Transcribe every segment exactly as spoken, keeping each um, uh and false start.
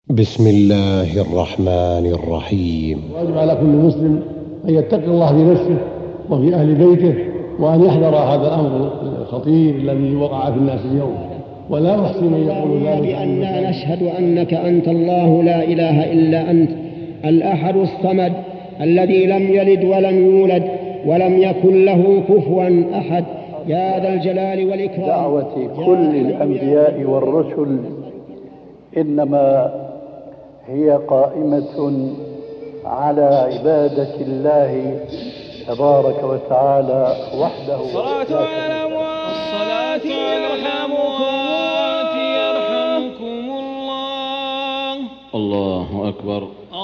بسم الله الرحمن الرحيم. واجب على كل مسلم أن يتقي الله في نفسه وفي أهل بيته، وأن يحذر هذا الأمر الخطير الذي وقع في الناس اليوم، ولا نحسن من يقول ذلك. بأننا نشهد أنك أنت الله لا إله إلا أنت الأحد الصمد الذي لم يلد ولم يولد ولم يكن له كفوا أحد يا ذا الجلال والإكرام. دعوة كل الأنبياء والرسل إنما هي قائمة على عبادة الله تبارك وتعالى وحده. الصلاة على الأموات، الصلاة على الأموات يرحمكم الله. الله أكبر،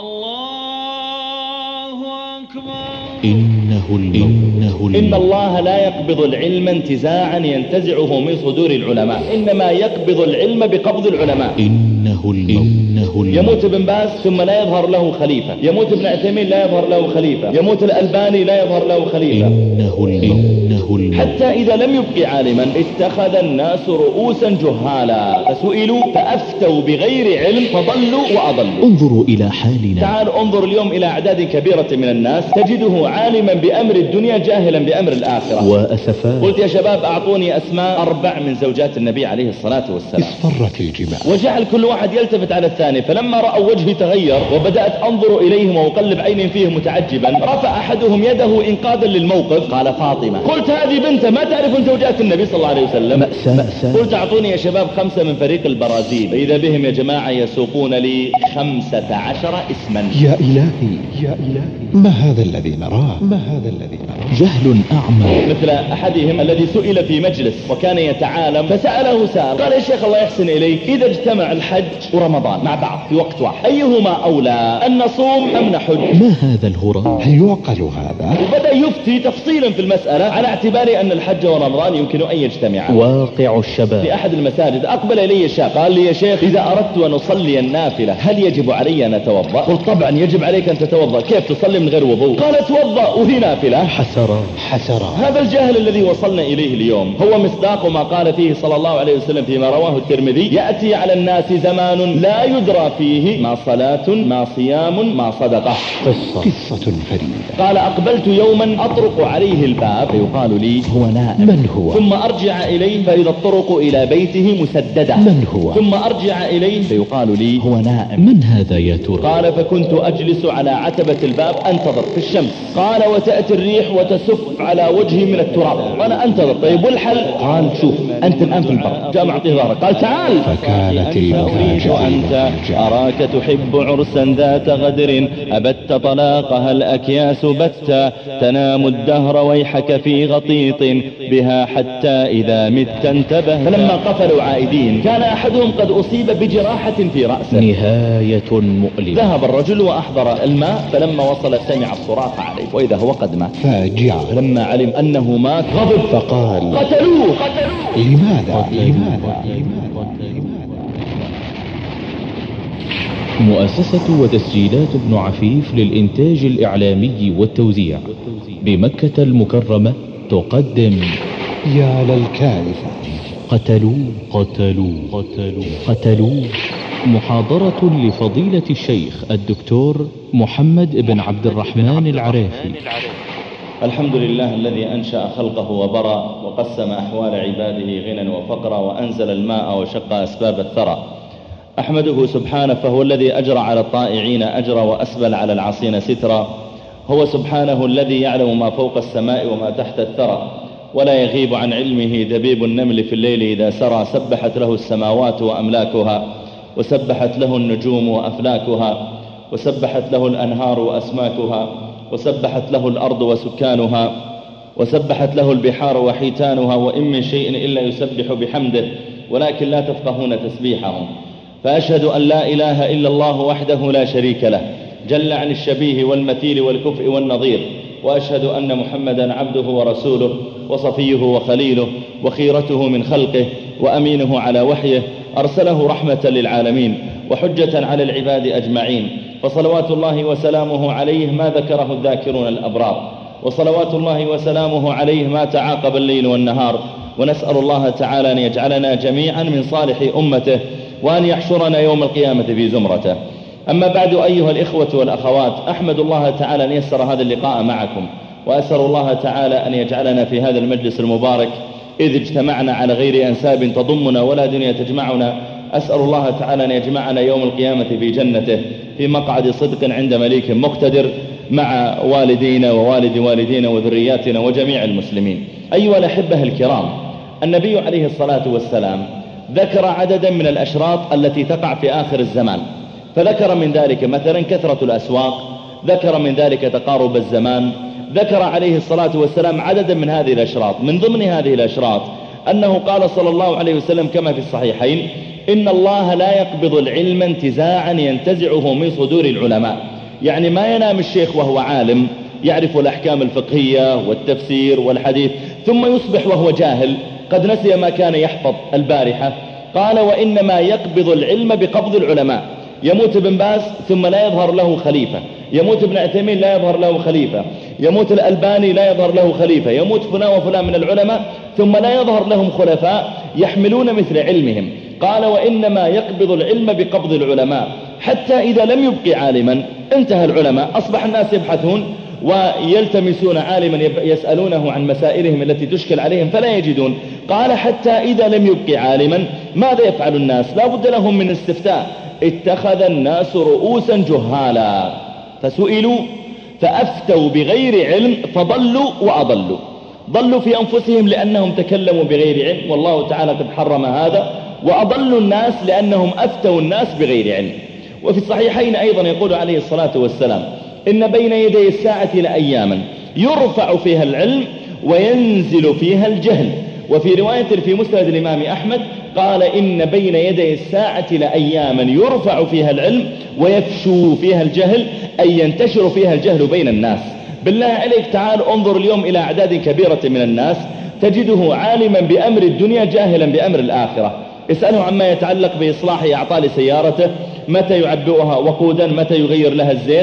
الله أكبر. إنه الموت. إن الله لا يقبض العلم انتزاعا ينتزعه من صدور العلماء، إنما يقبض العلم بقبض العلماء. إنه الموت. يموت ابن باز ثم لا يظهر له خليفة، يموت ابن عثيمين لا يظهر له خليفة، يموت الألباني لا يظهر له خليفة. إنه الموت. حتى إذا لم يبق عالما اتخذ الناس رؤوسا جهالا فسئلوا فأفتوا بغير علم فضلوا وأضلوا. انظروا إلى حالنا. تعال انظر اليوم إلى أعداد كبيرة من الناس تجده عالما بأمر الدنيا جاهلا بأمر الآخرة. وأسفا قلت يا شباب أعطوني أسماء أربع من زوجات النبي عليه الصلاة والسلام. اصفرت الجبال وجعل كل واحد يلتفت على الثاني، فلما رأوا وجهي تغير وبدأت أنظر إليهم وأقلب عيني فيهم متعجبا، رفع أحدهم يده إنقاذا للموقف قال فاطمة. قلت هذه بنته ما تعرف زوجات النبي صلى الله عليه وسلم. مأساة مأساة. قلت أعطوني يا شباب خمسة من فريق البرازيل، فإذا بهم يا جماعة يسوقون لي خمسة عشر اسما. يا إلهي يا إلهي، ما هذا الذي نراه؟ ما هذا الذي نراه؟ جهل أعمى. مثل أحدهم الذي سئل في مجلس وكان يتعالم فسأله سائل قال يا شيخ الله يحسن إليك، إذا اجتمع الحج ورمضان مع بعض في وقت واحد أيهما أولى، أن نصوم أم نحج؟ ما هذا الهراء؟ هل يعقل هذا؟ وبدأ يفتي تفصيلا في المسألة على اعتبار أن الحج ورمضان يمكن أن يجتمعا. واقع الشباب. في أحد المساجد أقبل إلي شاب قال لي يا شيخ إذا أردت أن أصلي النافلة هل يجب علي أن أتوضأ؟ قلت طبعا يجب عليك أن تتوضأ، كيف تصلي من غير وضوء؟ قال توضأ وهي نافلة. حسرات حسرات. هذا الجهل الذي وصلنا إليه اليوم هو مصداق ما قال فيه صلى الله عليه وسلم فيما رواه الترمذي: يأتي على الناس زمان لا يدرى فيه ما صلاة ما صيام ما صدقة. قصة قصة فريدة. قال أقبلت يوما أطرق عليه الباب فيقال لي هو نائم. من هو؟ ثم أرجع إليه فإذا الطرق إلى بيته مسددة. من هو؟ ثم أرجع إليه فيقال لي هو نائم. من هذا يا ترى؟ قال فكنت أجلس على عتبة الباب أنتظر في الشمس. قال وتأتي الريح وتسف على وجهي من التراب وأنا أنتظر. طيب والحل؟ قال شوف أنت الآن في البر، جاء معطيه ظهرك قال تعال. فكانت أريد أنت أراك تحب عرسا ذات غدر أبت طلاقها الأكياس بتا تنام الدهر ويحك في غطيط بها حتى إذا مت انتبه. فلما قفلوا عائدين كان أحدهم قد أصيب بجراحة في رأسه. نهاية مؤلمة. ذهب الرجل وأحضر الماء، فلما وصل سمع الصراخ عليه وإذا هو قد مات. فاجعة. لما علم أنه مات غضب فقال قتلوه قتلوه. لماذا؟ لماذا؟ مؤسسة وتسجيلات ابن عفيف للإنتاج الإعلامي والتوزيع بمكة المكرمة تقدم يا للكارثة. قتلوا قتلوا قتلوا قتلوا محاضرة لفضيلة الشيخ الدكتور محمد بن عبد الرحمن العرافي. الحمد لله الذي أنشأ خلقه وبرى وقسم أحوال عباده غنى وفقرا وأنزل الماء وشق أسباب الثرى. أحمده سبحانه فهو الذي أجرى على الطائعين أجرا وأسبل على العاصين سترا. هو سبحانه الذي يعلم ما فوق السماء وما تحت الثرى، ولا يغيب عن علمه دبيب النمل في الليل إذا سرى. سبحت له السماوات وأملاكها، وسبحت له النجوم وأفلاكها، وسبحت له الأنهار وأسماكها، وسبحت له الأرض وسكانها، وسبحت له البحار وحيتانها، وإن من شيء إلا يسبح بحمده ولكن لا تفقهون تسبيحهم. فأشهد أن لا إله إلا الله وحده لا شريك له جل عن الشبيه والمثيل والكفء والنظير، وأشهد أن محمدا عبده ورسوله وصفيه وخليله وخيرته من خلقه وأمينه على وحيه، أرسله رحمة للعالمين وحجة على العباد أجمعين. فصلوات الله وسلامه عليه ما ذكره الذاكرون الأبرار، وصلوات الله وسلامه عليه ما تعاقب الليل والنهار. ونسأل الله تعالى أن يجعلنا جميعا من صالح أمته وأن يحشرنا يوم القيامة في زمرته. أما بعد أيها الإخوة والأخوات، أحمد الله تعالى أن يسر هذا اللقاء معكم، وأسأل الله تعالى أن يجعلنا في هذا المجلس المبارك إذ اجتمعنا على غير أنساب تضمنا ولا دنيا تجمعنا. أسأل الله تعالى أن يجمعنا يوم القيامة في جنته في مقعد صدق عند مليك مقتدر مع والدينا ووالد والدينا وذرياتنا وجميع المسلمين. أيها الأحبة الكرام، النبي عليه الصلاة والسلام ذكر عددا من الأشراط التي تقع في آخر الزمان، فذكر من ذلك مثلا كثرة الأسواق، ذكر من ذلك تقارب الزمان، ذكر عليه الصلاة والسلام عددا من هذه الأشراط. من ضمن هذه الأشراط أنه قال صلى الله عليه وسلم كما في الصحيحين: إن الله لا يقبض العلم انتزاعا ينتزعه من صدور العلماء. يعني ما ينام الشيخ وهو عالم يعرف الأحكام الفقهية والتفسير والحديث ثم يصبح وهو جاهل قد نسي ما كان يحفظ البارحة. قال: وإنما يقبض العلم بقبض العلماء. يموت ابن باز ثم لا يظهر له خليفة، يموت ابن عثيمين لا يظهر له خليفة، يموت الألباني لا يظهر له خليفة، يموت فلان وفلان من العلماء ثم لا يظهر لهم خلفاء يحملون مثل علمهم. قال: وإنما يقبض العلم بقبض العلماء، حتى إذا لم يبقي عالما انتهى العلماء، أصبح الناس يبحثون ويلتمسون عالما يسألونه عن مسائلهم التي تشكل عليهم فلا يجدون. قال: حتى إذا لم يبقي عالما ماذا يفعل الناس؟ لا بد لهم من استفتاء. اتخذ الناس رؤوسا جهالا فسئلوا فأفتوا بغير علم فضلوا وأضلوا. ضلوا في أنفسهم لأنهم تكلموا بغير علم والله تعالى قد حرم هذا، وأضلوا الناس لأنهم أفتوا الناس بغير علم. وفي الصحيحين أيضا يقول عليه الصلاة والسلام: إن بين يدي الساعة لأياما يرفع فيها العلم وينزل فيها الجهل. وفي رواية في مسند الإمام أحمد قال: إن بين يدي الساعة لأياما يرفع فيها العلم ويفشو فيها الجهل، أي ينتشر فيها الجهل بين الناس. بالله عليك تعال انظر اليوم إلى أعداد كبيرة من الناس تجده عالما بأمر الدنيا جاهلا بأمر الآخرة. اسأله عما يتعلق بإصلاح أعطال سيارته، متى يعبئها وقودا، متى يغير لها الزيت،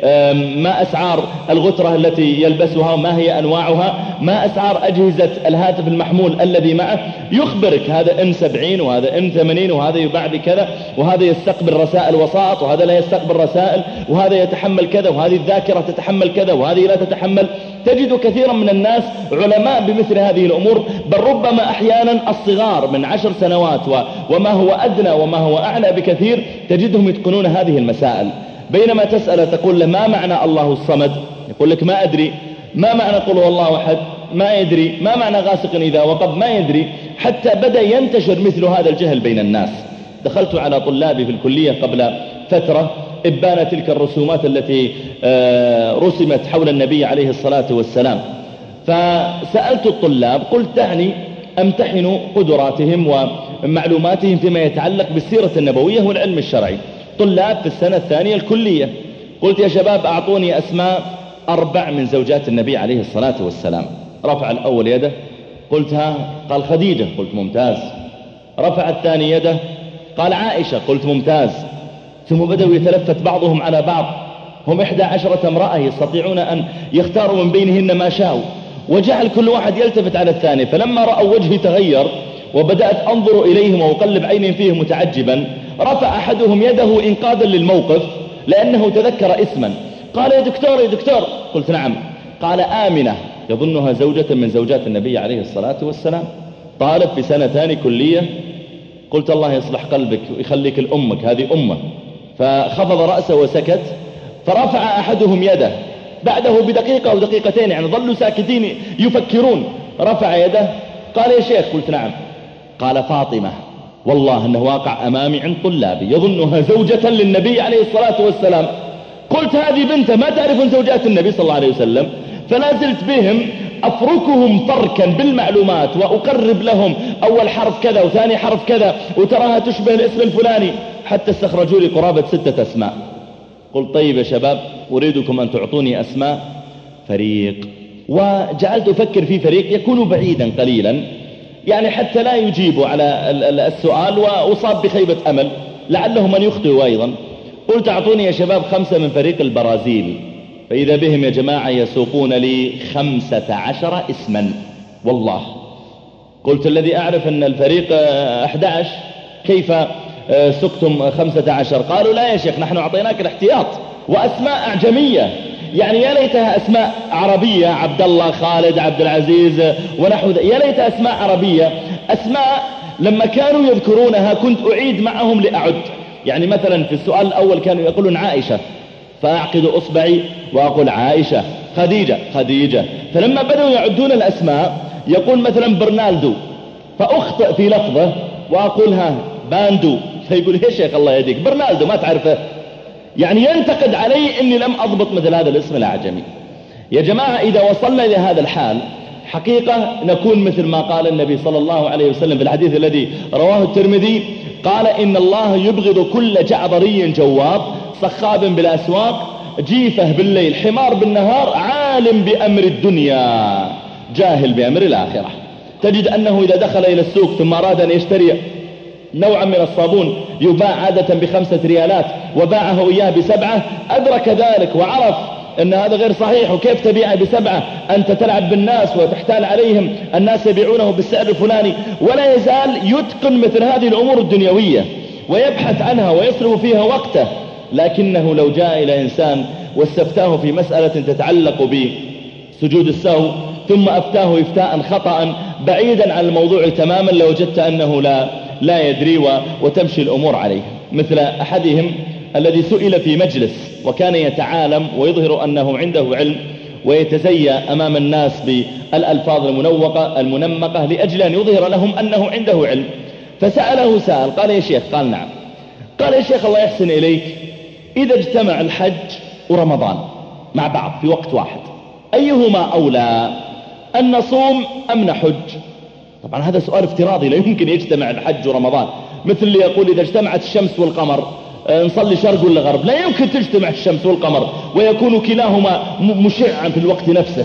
ما أسعار الغترة التي يلبسها، ما هي أنواعها، ما أسعار أجهزة الهاتف المحمول الذي معه. يخبرك هذا إم سبعين وهذا إم ثمانين وهذا يباع بكذا، وهذا يستقبل رسائل وساط وهذا لا يستقبل رسائل، وهذا يتحمل كذا وهذه الذاكرة تتحمل كذا وهذه لا تتحمل. تجد كثيرا من الناس علماء بمثل هذه الأمور، بل ربما أحيانا الصغار من عشر سنوات وما هو أدنى وما هو أعلى بكثير تجدهم يتقنون هذه المسائل. بينما تسأل تقول له: ما معنى الله الصمد؟ يقول لك: ما أدري. ما معنى قل هو الله أحد؟ ما يدري. ما معنى غاسق إذا وقب؟ ما يدري. حتى بدأ ينتشر مثل هذا الجهل بين الناس. دخلت على طلابي في الكلية قبل فترة إبان تلك الرسومات التي رسمت حول النبي عليه الصلاة والسلام، فسألت الطلاب قلت: دعني أمتحن قدراتهم ومعلوماتهم فيما يتعلق بالسيرة النبوية والعلم الشرعي. طلاب في السنة الثانية الكلية. قلت: يا شباب أعطوني أسماء أربع من زوجات النبي عليه الصلاة والسلام. رفع الأول يده، قلت: ها؟ قال: خديجة. قلت: ممتاز. رفع الثاني يده، قال: عائشة. قلت: ممتاز. ثم بدأوا يتلفت بعضهم على بعض، هم إحدى عشرة امرأة يستطيعون أن يختاروا من بينهن ما شاءوا، وجعل كل واحد يلتفت على الثاني. فلما رأوا وجهي تغير وبدأت أنظر إليهم وأقلب عيني فيهم متعجبا، رفع أحدهم يده إنقاذا للموقف لأنه تذكر اسما. قال: يا دكتور يا دكتور. قلت: نعم. قال: آمنة، يظنها زوجة من زوجات النبي عليه الصلاة والسلام، طالب في سنة ثاني كلية. قلت: الله يصلح قلبك ويخليك لأمك، هذه أمه. فخفض رأسه وسكت. فرفع أحدهم يده بعده بدقيقة أو دقيقتين، يعني ظلوا ساكتين يفكرون. رفع يده قال: يا شيخ. قلت: نعم. قال: فاطمة. والله أنه واقع أمامي عند طلابي يظنها زوجة للنبي عليه الصلاة والسلام. قلت: هذه بنته ما تعرفون زوجات النبي صلى الله عليه وسلم. فلا زلت بهم أفركهم فركا بالمعلومات وأقرب لهم أول حرف كذا وثاني حرف كذا وتراها تشبه الاسم الفلاني، حتى استخرجوا لي قرابة ستة أسماء. قلت: طيب يا شباب، أريدكم أن تعطوني أسماء فريق. وجعلت أفكر في فريق يكون بعيدا قليلا، يعني حتى لا يجيبوا على السؤال وأصاب بخيبة أمل لعله من يخطئ أيضا. قلت: أعطوني يا شباب خمسة من فريق البرازيل. فإذا بهم يا جماعة يسوقون لي خمسة عشر اسما والله. قلت: الذي أعرف أن الفريق أحد عشر، كيف سقتم خمسة عشر. قالوا لا يا شيخ، نحن أعطيناك الاحتياط وأسماء أعجمية، يعني يا ليتها أسماء عربية، عبد الله، خالد، عبد العزيز ونحو ذلك، يا ليتها أسماء عربية. أسماء لما كانوا يذكرونها كنت أعيد معهم لأعد، يعني مثلا في السؤال الأول كانوا يقولون عائشة، فأعقد أصبعي وأقول عائشة. خديجة خديجة. فلما بدأوا يعدون الأسماء يقول مثلا برنالدو، فأخطئ في لفظه وأقولها باندو، فيقول يا شيخ الله يهديك برنالدو ما تعرفه، يعني ينتقد علي إني لم أضبط مثل هذا الاسم الأعجمي. يا جماعة إذا وصلنا إلى هذا الحال حقيقة نكون مثل ما قال النبي صلى الله عليه وسلم في الحديث الذي رواه الترمذي، قال إن الله يبغض كل جعبري جواب صخاب بالأسواق جيفة بالليل حمار بالنهار عالم بأمر الدنيا جاهل بأمر الآخرة. تجد أنه إذا دخل إلى السوق ثم أراد أن يشتري نوعا من الصابون يباع عادة بخمسة ريالات وباعه إياه بسبعة، أدرك ذلك وعرف أن هذا غير صحيح، وكيف تبيعه بسبعة؟ أنت تلعب بالناس وتحتال عليهم، الناس يبيعونه بالسعر الفلاني، ولا يزال يتقن مثل هذه الأمور الدنيوية ويبحث عنها ويصرف فيها وقته. لكنه لو جاء إلى إنسان واستفتاه في مسألة تتعلق بسجود السهو ثم أفتاه إفتاء خطأ بعيدا عن الموضوع تماما لوجدت أنه لا, لا يدري وتمشي الأمور عليه. مثل أحدهم الذي سئل في مجلس وكان يتعالم ويظهر أنه عنده علم ويتزيى أمام الناس بالألفاظ المنوقة المنمقة لأجل أن يظهر لهم أنه عنده علم، فسأله سائل قال يا شيخ، قال نعم، قال يا شيخ الله يحسن إليك، إذا اجتمع الحج ورمضان مع بعض في وقت واحد أيهما أولى، أن نصوم أم نحج؟ طبعا هذا سؤال افتراضي، لا يمكن يجتمع الحج ورمضان، مثل اللي يقول إذا اجتمعت الشمس والقمر نصلي شرق ولا غرب، لا يمكن تجتمع الشمس والقمر ويكون كلاهما مشعا في الوقت نفسه.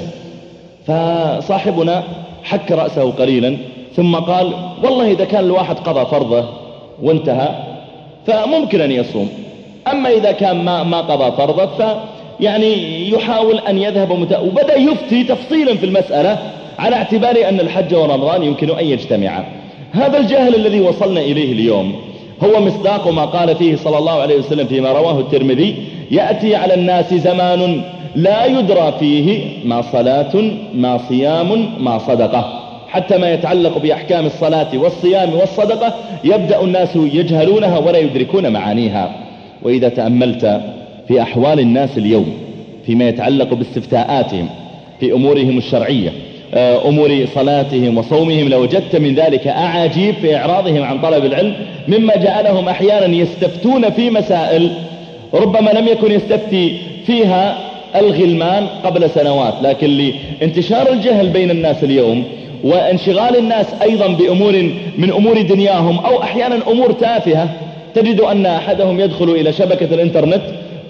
فصاحبنا حك رأسه قليلا ثم قال والله إذا كان الواحد قضى فرضه وانتهى فممكن أن يصوم، أما إذا كان ما, ما قضى فرضه فيعني يحاول أن يذهب مت... وبدأ يفتي تفصيلا في المسألة على اعتبار أن الحج ورمضان يمكن أن يجتمعا. هذا الجهل الذي وصلنا إليه اليوم هو مصداق ما قال فيه صلى الله عليه وسلم فيما رواه الترمذي: يأتي على الناس زمان لا يدرى فيه ما صلاة ما صيام ما صدقة، حتى ما يتعلق بأحكام الصلاة والصيام والصدقة يبدأ الناس يجهلونها ولا يدركون معانيها. وإذا تأملت في أحوال الناس اليوم فيما يتعلق باستفتاءاتهم في أمورهم الشرعية، أمور صلاتهم وصومهم، لوجدت من ذلك أعاجيب في إعراضهم عن طلب العلم، مما جعلهم أحيانا يستفتون في مسائل ربما لم يكن يستفتي فيها الغلمان قبل سنوات، لكن لانتشار الجهل بين الناس اليوم وانشغال الناس أيضا بأمور من أمور دنياهم أو أحيانا أمور تافهة، تجد أن أحدهم يدخل إلى شبكة الإنترنت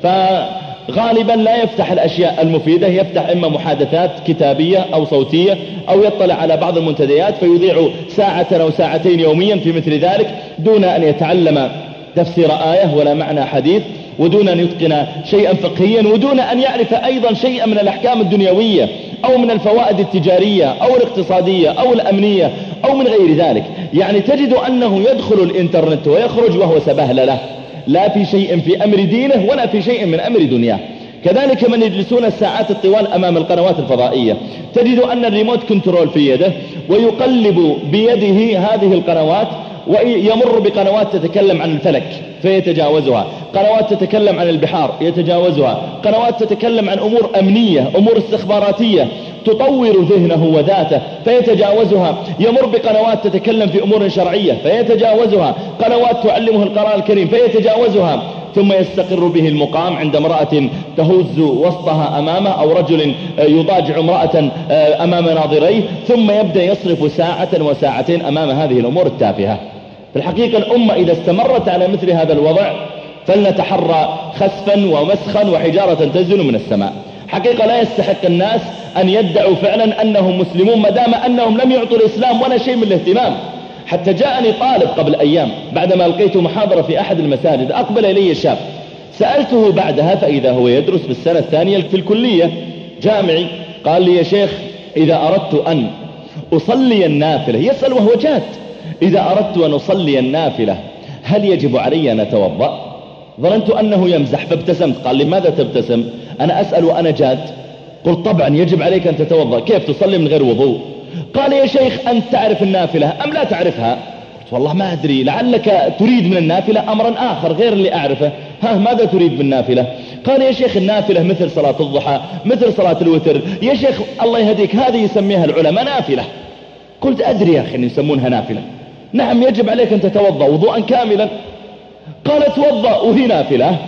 فغالبا لا يفتح الأشياء المفيدة، يفتح إما محادثات كتابية أو صوتية أو يطلع على بعض المنتديات فيضيع ساعة أو ساعتين يوميا في مثل ذلك دون أن يتعلم تفسير آية ولا معنى حديث، ودون أن يتقن شيئا فقهيا، ودون أن يعرف أيضا شيئا من الأحكام الدنيوية أو من الفوائد التجارية أو الاقتصادية أو الأمنية أو من غير ذلك. يعني تجد أنه يدخل الإنترنت ويخرج وهو سبهلله، لا في شيء في أمر دينه ولا في شيء من أمر دنياه. كذلك من يجلسون الساعات الطوال أمام القنوات الفضائية، تجد أن الريموت كنترول في يده ويقلب بيده هذه القنوات، ويمر بقنوات تتكلم عن الفلك فيتجاوزها، قنوات تتكلم عن البحار يتجاوزها، قنوات تتكلم عن أمور أمنية أمور استخباراتية تطور ذهنه وذاته فيتجاوزها، يمر بقنوات تتكلم في أمور شرعية فيتجاوزها، قنوات تعلمه القرآن الكريم فيتجاوزها، ثم يستقر به المقام عند امرأة تهز وسطها أمامه أو رجل يضاجع امرأة أمام ناظريه، ثم يبدأ يصرف ساعة وساعتين أمام هذه الأمور التافهة. في الحقيقة الأمة إذا استمرت على مثل هذا الوضع فلنتحرى خسفا ومسخا وحجارة تنزل من السماء. حقيقة لا يستحق الناس أن يدعوا فعلا أنهم مسلمون ما دام أنهم لم يعطوا الإسلام ولا شيء من الاهتمام. حتى جاءني طالب قبل أيام بعدما ألقيت محاضرة في أحد المساجد، أقبل إلي الشاب، سألته بعدها فإذا هو يدرس بالسنة الثانية في الكلية جامعي، قال لي يا شيخ إذا أردت أن أصلي النافلة، يسأل وهو جاد، إذا أردت أن أصلي النافلة هل يجب علي أن أتوضأ؟ ظننت أنه يمزح فابتسمت. قال لماذا تبتسم؟ أنا أسأل وأنا جاد. قلت طبعا يجب عليك أن تتوضأ، كيف تصلي من غير وضوء؟ قال يا شيخ أنت تعرف النافلة أم لا تعرفها؟ قلت والله ما أدري، لعلك تريد من النافلة أمرا آخر غير اللي أعرفه. ها ماذا تريد بالنافلة؟ قال يا شيخ النافلة مثل صلاة الضحى، مثل صلاة الوتر. يا شيخ الله يهديك هذه يسميها العلماء نافلة. قلت أدري يا أخي أن يسمونها نافلة. نعم يجب عليك أن تتوضأ وضوءا كاملا. قال توضأ وهي نافلة.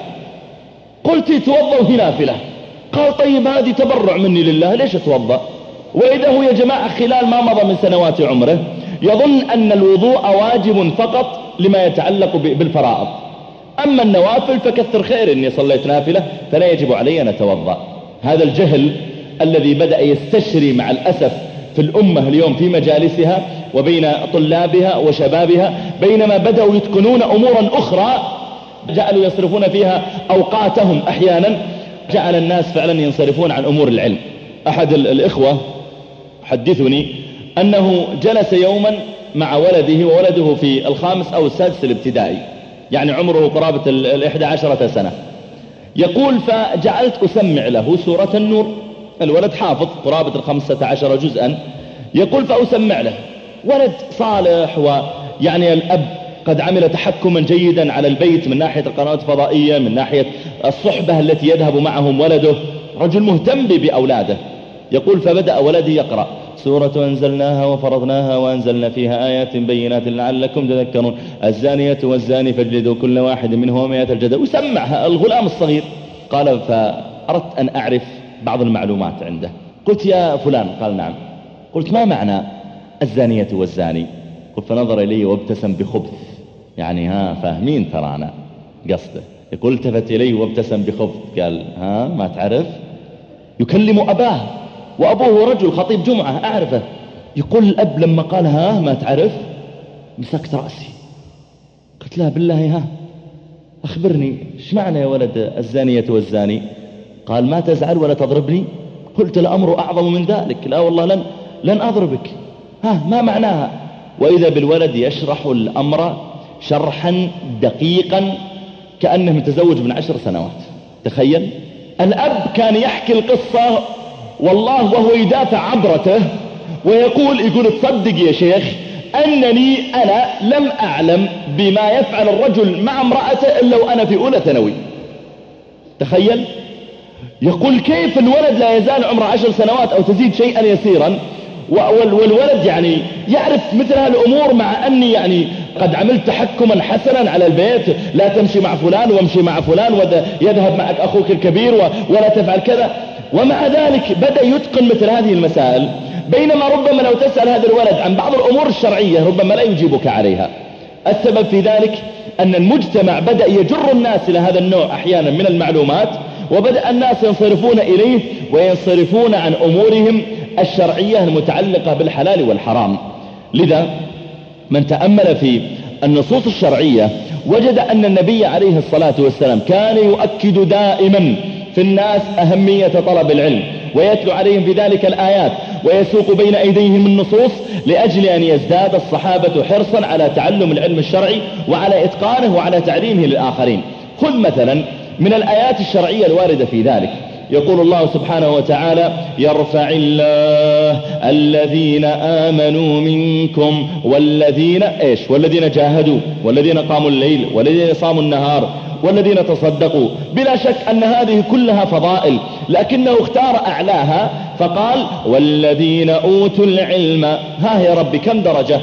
قلت توضأ وهي نافلة. قال طيب هذه تبرع مني لله ليش أتوضأ؟ وإذا هو يا جماعة خلال ما مضى من سنوات عمره يظن أن الوضوء واجب فقط لما يتعلق بالفرائض، أما النوافل فكثر خير إني صليت نافلة فلا يجب علي أن أتوضأ. هذا الجهل الذي بدأ يستشري مع الأسف في الأمة اليوم في مجالسها وبين طلابها وشبابها، بينما بدأوا يتقنون أمورا أخرى جعلوا يصرفون فيها أوقاتهم أحيانا، جعل الناس فعلا ينصرفون عن أمور العلم. أحد الإخوة حدثني أنه جلس يوما مع ولده، وولده في الخامس أو السادس الابتدائي، يعني عمره قرابة الإحدى عشرة سنة. يقول فجعلت أسمع له سورة النور، الولد حافظ قرابة الخمسة عشر جزءا. يقول فأسمع له، ولد صالح، ويعني الأب قد عمل تحكما جيدا على البيت من ناحية القنوات الفضائية، من ناحية الصحبة التي يذهب معهم ولده، رجل مهتم بأولاده. يقول فبدأ ولدي يقرأ سورة أنزلناها وفرضناها وأنزلنا فيها آيات بينات لعلكم تذكرون الزانية والزاني فاجلدوا كل واحد منهما مئة الجلدة، وسمعها الغلام الصغير. قال فأردت أن أعرف بعض المعلومات عنده. قلت يا فلان، قال نعم. قلت ما معنى الزانية والزاني؟ قلت فنظر إلي وابتسم بخبث، يعني ها فاهمين ترانا قصده. يقول التفت إلي وابتسم بخبث قال ها ما تعرف؟ يكلم أباه وأبوه رجل خطيب جمعة أعرفه. يقول الأب لما قال ها ما تعرف مسكت رأسي، قلت لا بالله ها أخبرني ايش معنى يا ولد الزانية والزاني؟ قال ما تزعل ولا تضربني. قلت الأمر أعظم من ذلك، لا والله لن, لن أضربك، ها ما معناها؟ وإذا بالولد يشرح الأمر شرحا دقيقا كأنه متزوج من عشر سنوات. تخيل الأب كان يحكي القصة والله وهو يدافع عبرته ويقول يقول تصدق يا شيخ أنني أنا لم أعلم بما يفعل الرجل مع امرأته إلا وأنا في أولى ثانوي. تخيل. يقول كيف الولد لا يزال عمره عشر سنوات أو تزيد شيئا يسيرا، والولد يعني يعرف مثل هالأمور، مع أني يعني قد عملت تحكما حسنا على البيت، لا تمشي مع فلان وامشي مع فلان، ويذهب معك أخوك الكبير ولا تفعل كذا، ومع ذلك بدأ يتقن مثل هذه المسائل. بينما ربما لو تسأل هذا الولد عن بعض الأمور الشرعية ربما لا يجيبك عليها. السبب في ذلك أن المجتمع بدأ يجر الناس إلى هذا النوع أحيانا من المعلومات، وبدأ الناس ينصرفون إليه وينصرفون عن أمورهم الشرعية المتعلقة بالحلال والحرام. لذا من تأمل في النصوص الشرعية وجد أن النبي عليه الصلاة والسلام كان يؤكد دائما في الناس أهمية طلب العلم، ويتلو عليهم في ذلك الآيات، ويسوق بين أيديهم النصوص لأجل أن يزداد الصحابة حرصا على تعلم العلم الشرعي وعلى إتقانه وعلى تعليمه للآخرين. خذ مثلا من الآيات الشرعية الواردة في ذلك، يقول الله سبحانه وتعالى يرفع الله الذين آمنوا منكم والذين إيش والذين جاهدوا والذين قاموا الليل والذين صاموا النهار والذين تصدقوا. بلا شك أن هذه كلها فضائل، لكنه اختار أعلاها فقال والذين أوتوا العلم. ها يا رب كم درجة؟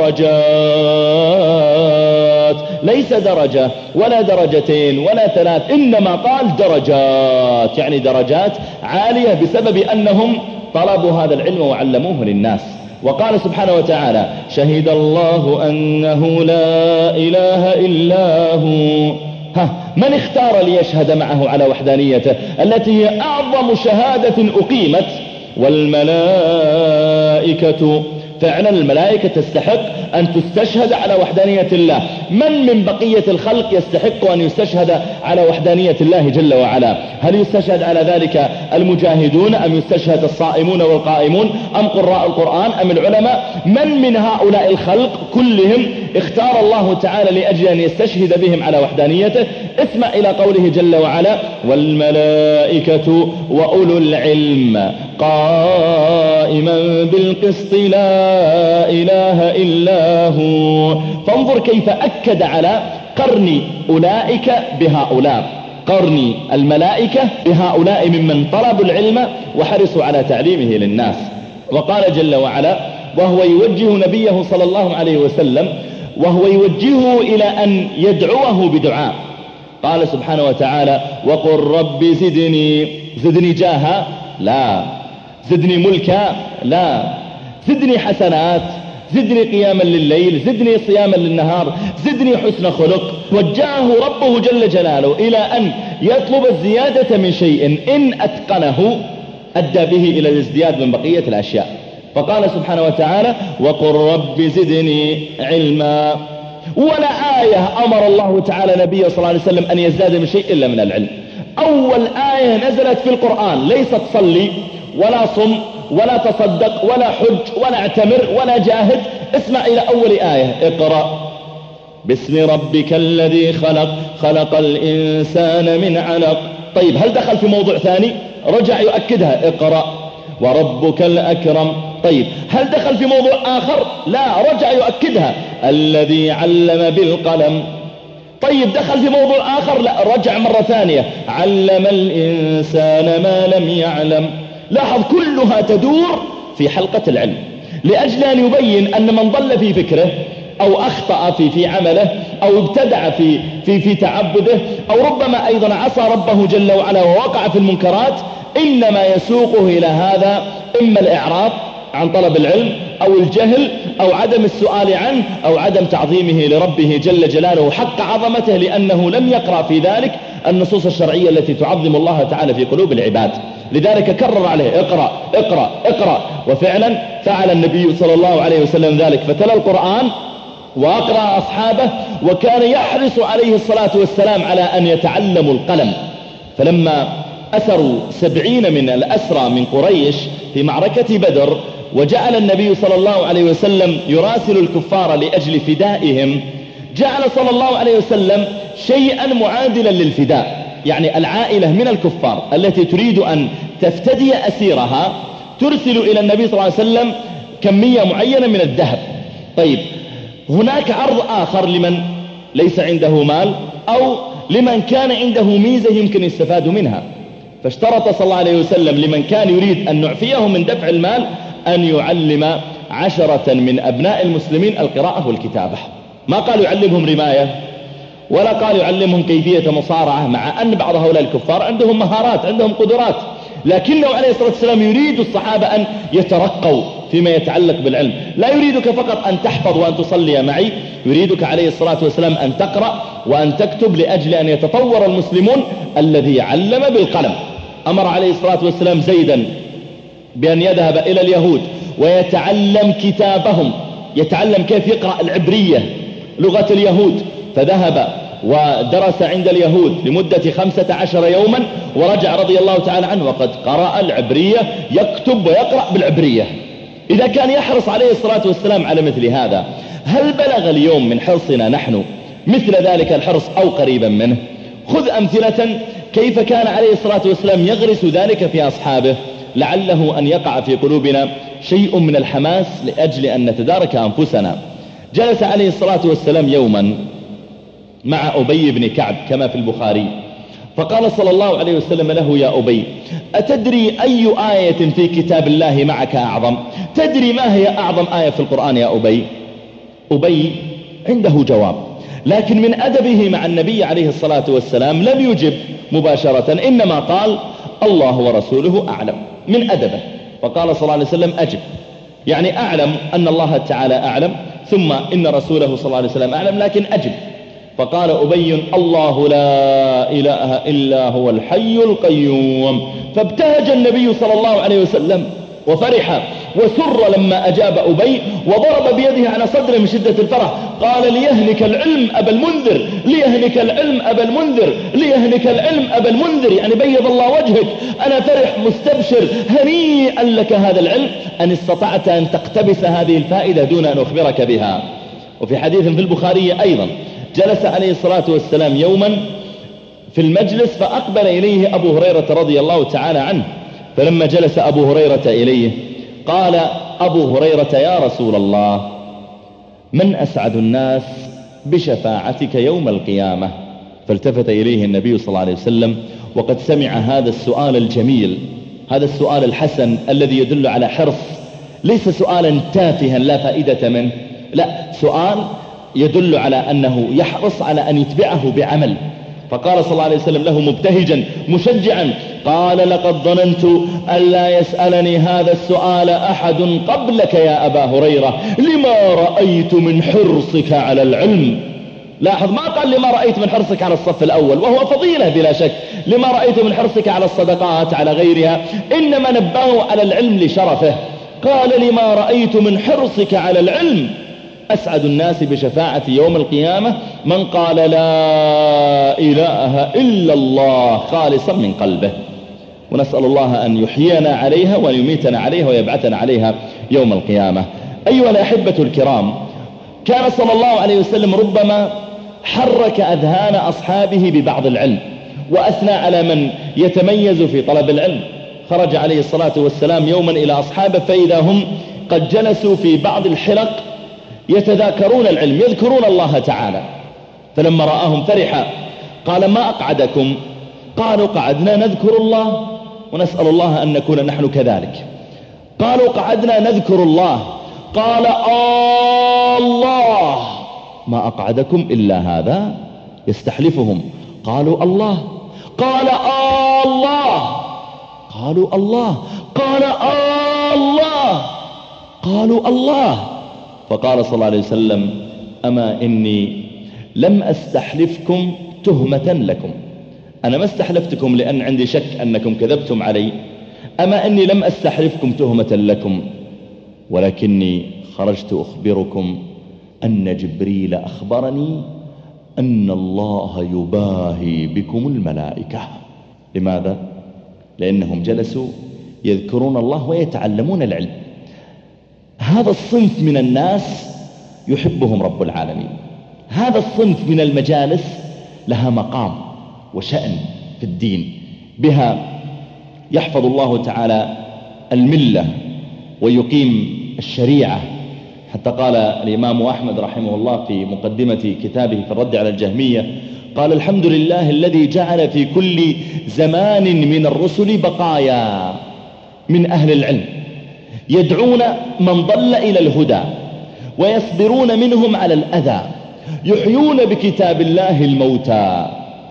درجات، ليس درجة ولا درجتين ولا ثلاث، إنما قال درجات، يعني درجات عالية بسبب أنهم طلبوا هذا العلم وعلموه للناس. وقال سبحانه وتعالى شهد الله أنه لا إله إلا هو. ها من اختار ليشهد معه على وحدانيته التي هي أعظم شهادة أقيمت؟ والملائكة فعلا الملائكة تستحق أن تستشهد على وحدانية الله. من من بقية الخلق يستحق أن يستشهد على وحدانية الله جل وعلا؟ هل يستشهد على ذلك المجاهدون أم يستشهد الصائمون والقائمون أم قراء القرآن أم العلماء؟ من من هؤلاء الخلق كلهم اختار الله تعالى لأجل أن يستشهد بهم على وحدانيته؟ اسمع إلى قوله جل وعلا: والملائكة وأولو العلم قائما بالقسط لا إله إلا هو. فانظر كيف أكد على قرن أولئك بهؤلاء، قرن الملائكة بهؤلاء ممن طلبوا العلم وحرصوا على تعليمه للناس. وقال جل وعلا وهو يوجه نبيه صلى الله عليه وسلم وهو يوجهه إلى أن يدعوه بدعاء، قال سبحانه وتعالى: وقل رب زدني زدني جاها، لا. زدني ملكا، لا. زدني حسنات، زدني قياما لليل، زدني صياما للنهار، زدني حسن خلق. وجهه ربه جل جلاله إلى أن يطلب الزيادة من شيء إن أتقنه أدى به إلى الازدياد من بقية الأشياء. فقال سبحانه وتعالى: وقل رب زدني علما. ولا آية أمر الله تعالى نبيه صلى الله عليه وسلم أن يزداد من شيء إلا من العلم. أول آية نزلت في القرآن ليست صلي ولا صم ولا تصدق ولا حج ولا اعتمر ولا جاهد. اسمع إلى أول آية: اقرأ باسم ربك الذي خلق خلق الإنسان من علق. طيب هل دخل في موضوع ثاني؟ رجع يؤكدها: اقرأ وربك الأكرم. طيب هل دخل في موضوع آخر؟ لا، رجع يؤكدها: الذي علم بالقلم. طيب دخل في موضوع آخر؟ لا، رجع مرة ثانية: علم الإنسان ما لم يعلم. لاحظ كلها تدور في حلقة العلم لأجل أن يبين أن من ضل في فكره أو أخطأ في في عمله أو ابتدع في في في تعبده أو ربما أيضا عصى ربه جل وعلا ووقع في المنكرات، إنما يسوقه إلى هذا إما الإعراض عن طلب العلم أو الجهل أو عدم السؤال عنه أو عدم تعظيمه لربه جل جلاله حق عظمته، لأنه لم يقرأ في ذلك النصوص الشرعية التي تعظم الله تعالى في قلوب العباد. لذلك كرر عليه: اقرأ اقرأ اقرأ. وفعلا فعل النبي صلى الله عليه وسلم ذلك، فتلا القرآن وأقرأ أصحابه، وكان يحرص عليه الصلاة والسلام على أن يتعلموا القلم. فلما أسروا سبعين من الأسرى من قريش في معركة بدر، وجعل النبي صلى الله عليه وسلم يراسل الكفار لأجل فدائهم، جعل صلى الله عليه وسلم شيئا معادلا للفداء، يعني العائلة من الكفار التي تريد أن تفتدي أسيرها ترسل إلى النبي صلى الله عليه وسلم كمية معينة من الذهب. طيب هناك عرض آخر لمن ليس عنده مال أو لمن كان عنده ميزة يمكن يستفاد منها، فاشترط صلى الله عليه وسلم لمن كان يريد أن نعفيه من دفع المال أن يعلم عشرة من أبناء المسلمين القراءة والكتابة. ما قال يعلمهم رماية ولا قال يعلمهم كيفية مصارعة، مع أن بعض هؤلاء الكفار عندهم مهارات عندهم قدرات، لكنه عليه الصلاة والسلام يريد الصحابة أن يترقوا فيما يتعلق بالعلم. لا يريدك فقط أن تحفظ وأن تصلي معي، يريدك عليه الصلاة والسلام أن تقرأ وأن تكتب لأجل أن يتطور المسلمون. الذي علم بالقلم. أمر عليه الصلاة والسلام زيدا بأن يذهب إلى اليهود ويتعلم كتابهم، يتعلم كيف يقرأ العبرية لغة اليهود، فذهب ودرس عند اليهود لمدة خمسة عشر يوما ورجع رضي الله تعالى عنه وقد قرأ العبرية، يكتب ويقرأ بالعبرية. إذا كان يحرص عليه الصلاة والسلام على مثل هذا، هل بلغ اليوم من حرصنا نحن مثل ذلك الحرص أو قريبا منه؟ خذ أمثلة كيف كان عليه الصلاة والسلام يغرس ذلك في أصحابه، لعله أن يقع في قلوبنا شيء من الحماس لأجل أن نتدارك أنفسنا. جلس عليه الصلاة والسلام يوما مع أبي بن كعب كما في البخاري، فقال صلى الله عليه وسلم له: يا أبي، أتدري أي آية في كتاب الله معك أعظم؟ تدري ما هي أعظم آية في القرآن يا أبي؟ أبي عنده جواب، لكن من أدبه مع النبي عليه الصلاة والسلام لم يجب مباشرة، إنما قال: الله ورسوله أعلم، من أدبه. فقال صلى الله عليه وسلم: أجب، يعني أعلم أن الله تعالى أعلم، ثم إن رسوله صلى الله عليه وسلم أعلم، لكن أجب. فقال أبي: الله لا إله إلا هو الحي القيوم. فابتهج النبي صلى الله عليه وسلم وفرح وسر لما أجاب أبي وضرب بيده على صدره من شدة الفرح. قال ليهنك العلم أبا المنذر، ليهنك العلم أبا المنذر، ليهنك العلم أبا المنذر، يعني بيض الله وجهك، أنا فرح مستبشر، هنيئا لك هذا العلم أن استطعت أن تقتبس هذه الفائدة دون أن أخبرك بها. وفي حديث في البخاري أيضا جلس عليه الصلاة والسلام يوما في المجلس فأقبل إليه أبو هريرة رضي الله تعالى عنه، فلما جلس أبو هريرة إليه قال أبو هريرة يا رسول الله من أسعد الناس بشفاعتك يوم القيامة؟ فالتفت إليه النبي صلى الله عليه وسلم وقد سمع هذا السؤال الجميل، هذا السؤال الحسن الذي يدل على حرص، ليس سؤالا تافها لا فائدة منه، لا، سؤال يدل على أنه يحرص على أن يتبعه بعمل. فقال صلى الله عليه وسلم له مبتهجا مشجعا، قال لقد ظننت أن لا يسألني هذا السؤال أحد قبلك يا أبا هريرة لما رأيت من حرصك على العلم. لاحظ ما قال لما رأيت من حرصك على الصف الأول، وهو فضيلة بلا شك، لما رأيت من حرصك على الصدقات على غيرها، إنما نبهه على العلم لشرفه. قال لما رأيت من حرصك على العلم أسعد الناس بشفاعة يوم القيامة من قال لا إله إلا الله خالصا من قلبه. ونسأل الله أن يحيينا عليها وأن يميتنا عليها ويبعثنا عليها يوم القيامة. أيها الأحبة الكرام، كان صلى الله عليه وسلم ربما حرك أذهان أصحابه ببعض العلم وأثنى على من يتميز في طلب العلم. خرج عليه الصلاة والسلام يوما إلى أصحابه فإذا هم قد جلسوا في بعض الحلق يتذاكرون العلم يذكرون الله تعالى، فلما رآهم فرح قال ما أقعدكم؟ قالوا قعدنا نذكر الله ونسأل الله أن نكون نحن كذلك. قالوا قعدنا نذكر الله. قال الله ما أقعدكم إلا هذا؟ يستحلفهم. قالوا الله. قال الله. قالوا الله. قال الله. قالوا الله. فقال صلى الله عليه وسلم أما إني لم أستحلفكم تهمة لكم، أنا ما استحلفتكم لأن عندي شك أنكم كذبتم علي، أما إني لم أستحلفكم تهمة لكم، ولكني خرجت أخبركم أن جبريل أخبرني أن الله يباهي بكم الملائكة. لماذا؟ لأنهم جلسوا يذكرون الله ويتعلمون العلم. هذا الصنف من الناس يحبهم رب العالمين، هذا الصنف من المجالس لها مقام وشأن في الدين، بها يحفظ الله تعالى الملة ويقيم الشريعة. حتى قال الإمام أحمد رحمه الله في مقدمة كتابه في الرد على الجهمية قال الحمد لله الذي جعل في كل زمان من الرسل بقايا من أهل العلم يدعون من ضل إلى الهدى ويصبرون منهم على الأذى، يحيون بكتاب الله الموتى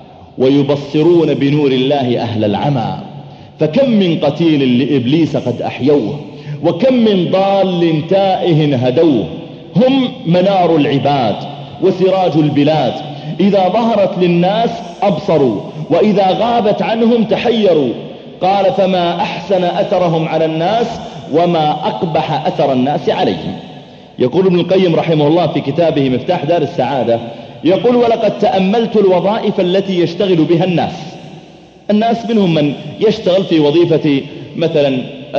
ويبصرون بنور الله أهل العمى. فكم من قتيل لإبليس قد أحيوه، وكم من ضال تائه هدوه. هم منار العباد وسراج البلاد، إذا ظهرت للناس أبصروا وإذا غابت عنهم تحيروا. قال فما أحسن أثرهم على الناس وما أقبح أثر الناس عليهم. يقول ابن القيم رحمه الله في كتابه مفتاح دار السعادة يقول ولقد تأملت الوظائف التي يشتغل بها الناس. الناس منهم من يشتغل في وظيفة مثلا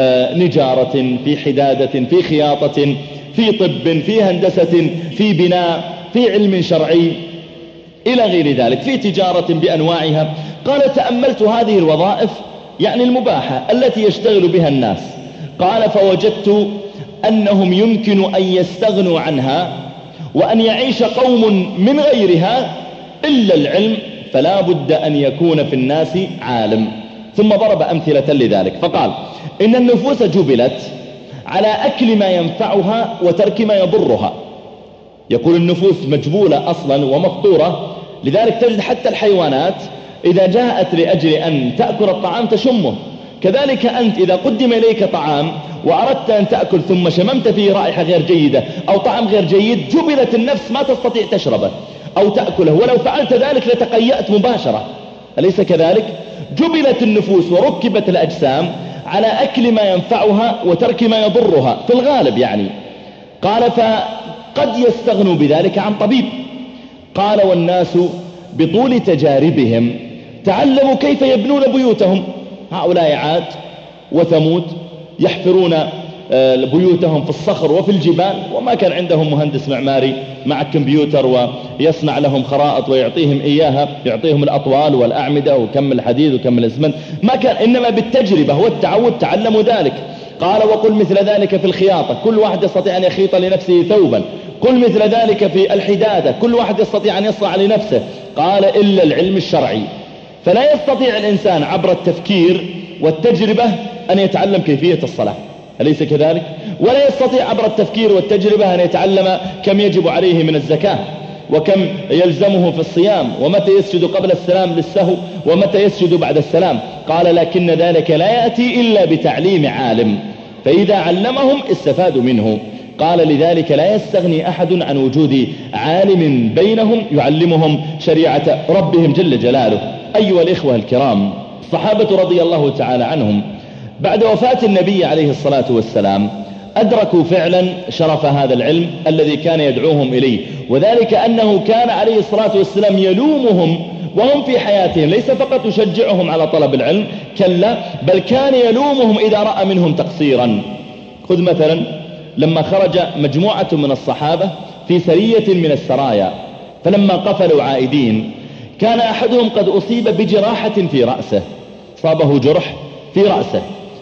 نجارة، في حدادة، في خياطة، في طب، في هندسة، في بناء، في علم شرعي إلى غير ذلك، في تجارة بأنواعها. قال تأملت هذه الوظائف يعني المباحة التي يشتغل بها الناس. قال فوجدت أنهم يمكن أن يستغنوا عنها وأن يعيش قوم من غيرها إلا العلم، فلا بد أن يكون في الناس عالم. ثم ضرب أمثلة لذلك فقال إن النفوس جبلت على أكل ما ينفعها وترك ما يضرها. يقول النفوس مجبولة أصلا ومفطورة، لذلك تجد حتى الحيوانات إذا جاءت لأجل أن تأكل الطعام تشمه. كذلك أنت إذا قدم إليك طعام وأردت أن تأكل ثم شممت فيه رائحة غير جيدة أو طعم غير جيد، جبلت النفس ما تستطيع تشربه أو تأكله، ولو فعلت ذلك لتقيأت مباشرة. أليس كذلك؟ جبلت النفوس وركبت الأجسام على أكل ما ينفعها وترك ما يضرها في الغالب يعني. قال فقد يستغنوا بذلك عن طبيب. قال والناس بطول تجاربهم تعلموا كيف يبنون بيوتهم. هؤلاء عاد وثمود يحفرون بيوتهم في الصخر وفي الجبال، وما كان عندهم مهندس معماري مع كمبيوتر ويصنع لهم خرائط ويعطيهم إياها، يعطيهم الأطوال والأعمدة وكم الحديد وكم الإسمنت، ما كان، إنما بالتجربة والتعود تعلموا ذلك. قال وقل مثل ذلك في الخياطة، كل واحد يستطيع أن يخيط لنفسه ثوبا. قل مثل ذلك في الحدادة، كل واحد يستطيع أن يصنع لنفسه. قال إلا العلم الشرعي، فلا يستطيع الإنسان عبر التفكير والتجربة أن يتعلم كيفية الصلاة، أليس كذلك؟ ولا يستطيع عبر التفكير والتجربة أن يتعلم كم يجب عليه من الزكاة، وكم يلزمه في الصيام، ومتى يسجد قبل السلام للسهو، ومتى يسجد بعد السلام. قال لكن ذلك لا يأتي إلا بتعليم عالم، فإذا علمهم استفادوا منه. قال لذلك لا يستغني أحد عن وجود عالم بينهم يعلمهم شريعة ربهم جل جلاله. أيها الإخوة الكرام، الصحابة رضي الله تعالى عنهم بعد وفاة النبي عليه الصلاة والسلام أدركوا فعلا شرف هذا العلم الذي كان يدعوهم إليه، وذلك أنه كان عليه الصلاة والسلام يلومهم وهم في حياتهم، ليس فقط يشجعهم على طلب العلم، كلا، بل كان يلومهم إذا رأى منهم تقصيرا. خذ مثلا لما خرج مجموعة من الصحابة في سرية من السرايا، فلما قفلوا عائدين كان أحدهم قد أصيب بجراحة في رأسه، صابه جرح في رأسه،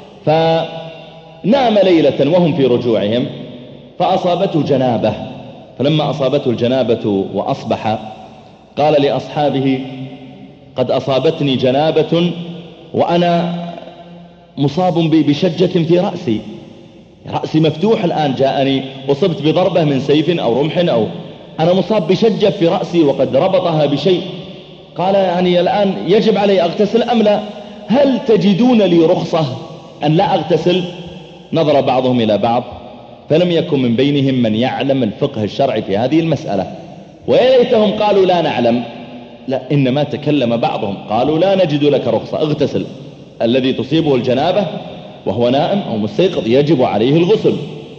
فنام ليلة وهم في رجوعهم فأصابته جنابة. فلما أصابته الجنابة وأصبح قال لأصحابه قد أصابتني جنابة وأنا مصاب بشجة في رأسي، رأسي مفتوح الآن، جاءني أصبت بضربة من سيف أو رمح، أو أنا مصاب بشجة في رأسي وقد ربطها بشيء. قال يعني الآن يجب علي أغتسل أم لا؟ هل تجدون لي رخصة أن لا أغتسل؟ نظر بعضهم إلى بعض فلم يكن من بينهم من يعلم الفقه الشرعي في هذه المسألة، ويا ليتهم قالوا لا نعلم، لا، إنما تكلم بعضهم قالوا لا نجد لك رخصة، اغتسل. الذي تصيبه الجنابة وهو نائم أو مستيقظ يجب عليه الغسل.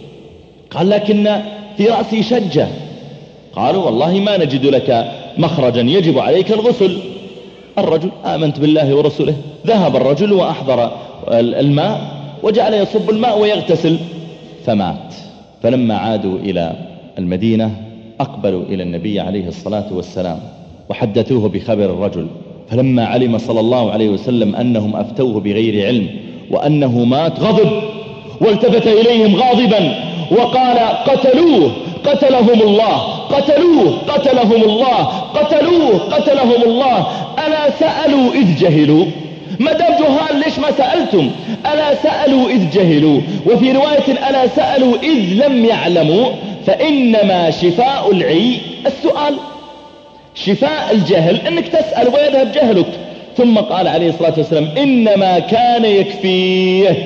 قال لكن في رأسي شجة. قالوا والله ما نجد لك مخرجا، يجب عليك الغسل. الرجل آمنت بالله ورسوله، ذهب الرجل وأحضر الماء وجعل يصب الماء ويغتسل فمات. فلما عادوا إلى المدينة أقبلوا إلى النبي عليه الصلاة والسلام وحدثوه بخبر الرجل، فلما علم صلى الله عليه وسلم أنهم أفتوه بغير علم وأنه مات غضب، والتفت إليهم غاضبا وقال قتلوه قتلهم الله، قتلوه قتلهم الله، قتلوه قتلهم الله. ألا سألوا إذ جهلوا؟ ما دام جهال ليش ما سألتم؟ ألا سألوا إذ جهلوا، وفي رواية ألا سألوا إذ لم يعلموا، فإنما شفاء العي السؤال، شفاء الجهل أنك تسأل ويذهب جهلك. ثم قال عليه الصلاة والسلام إنما كان يكفيه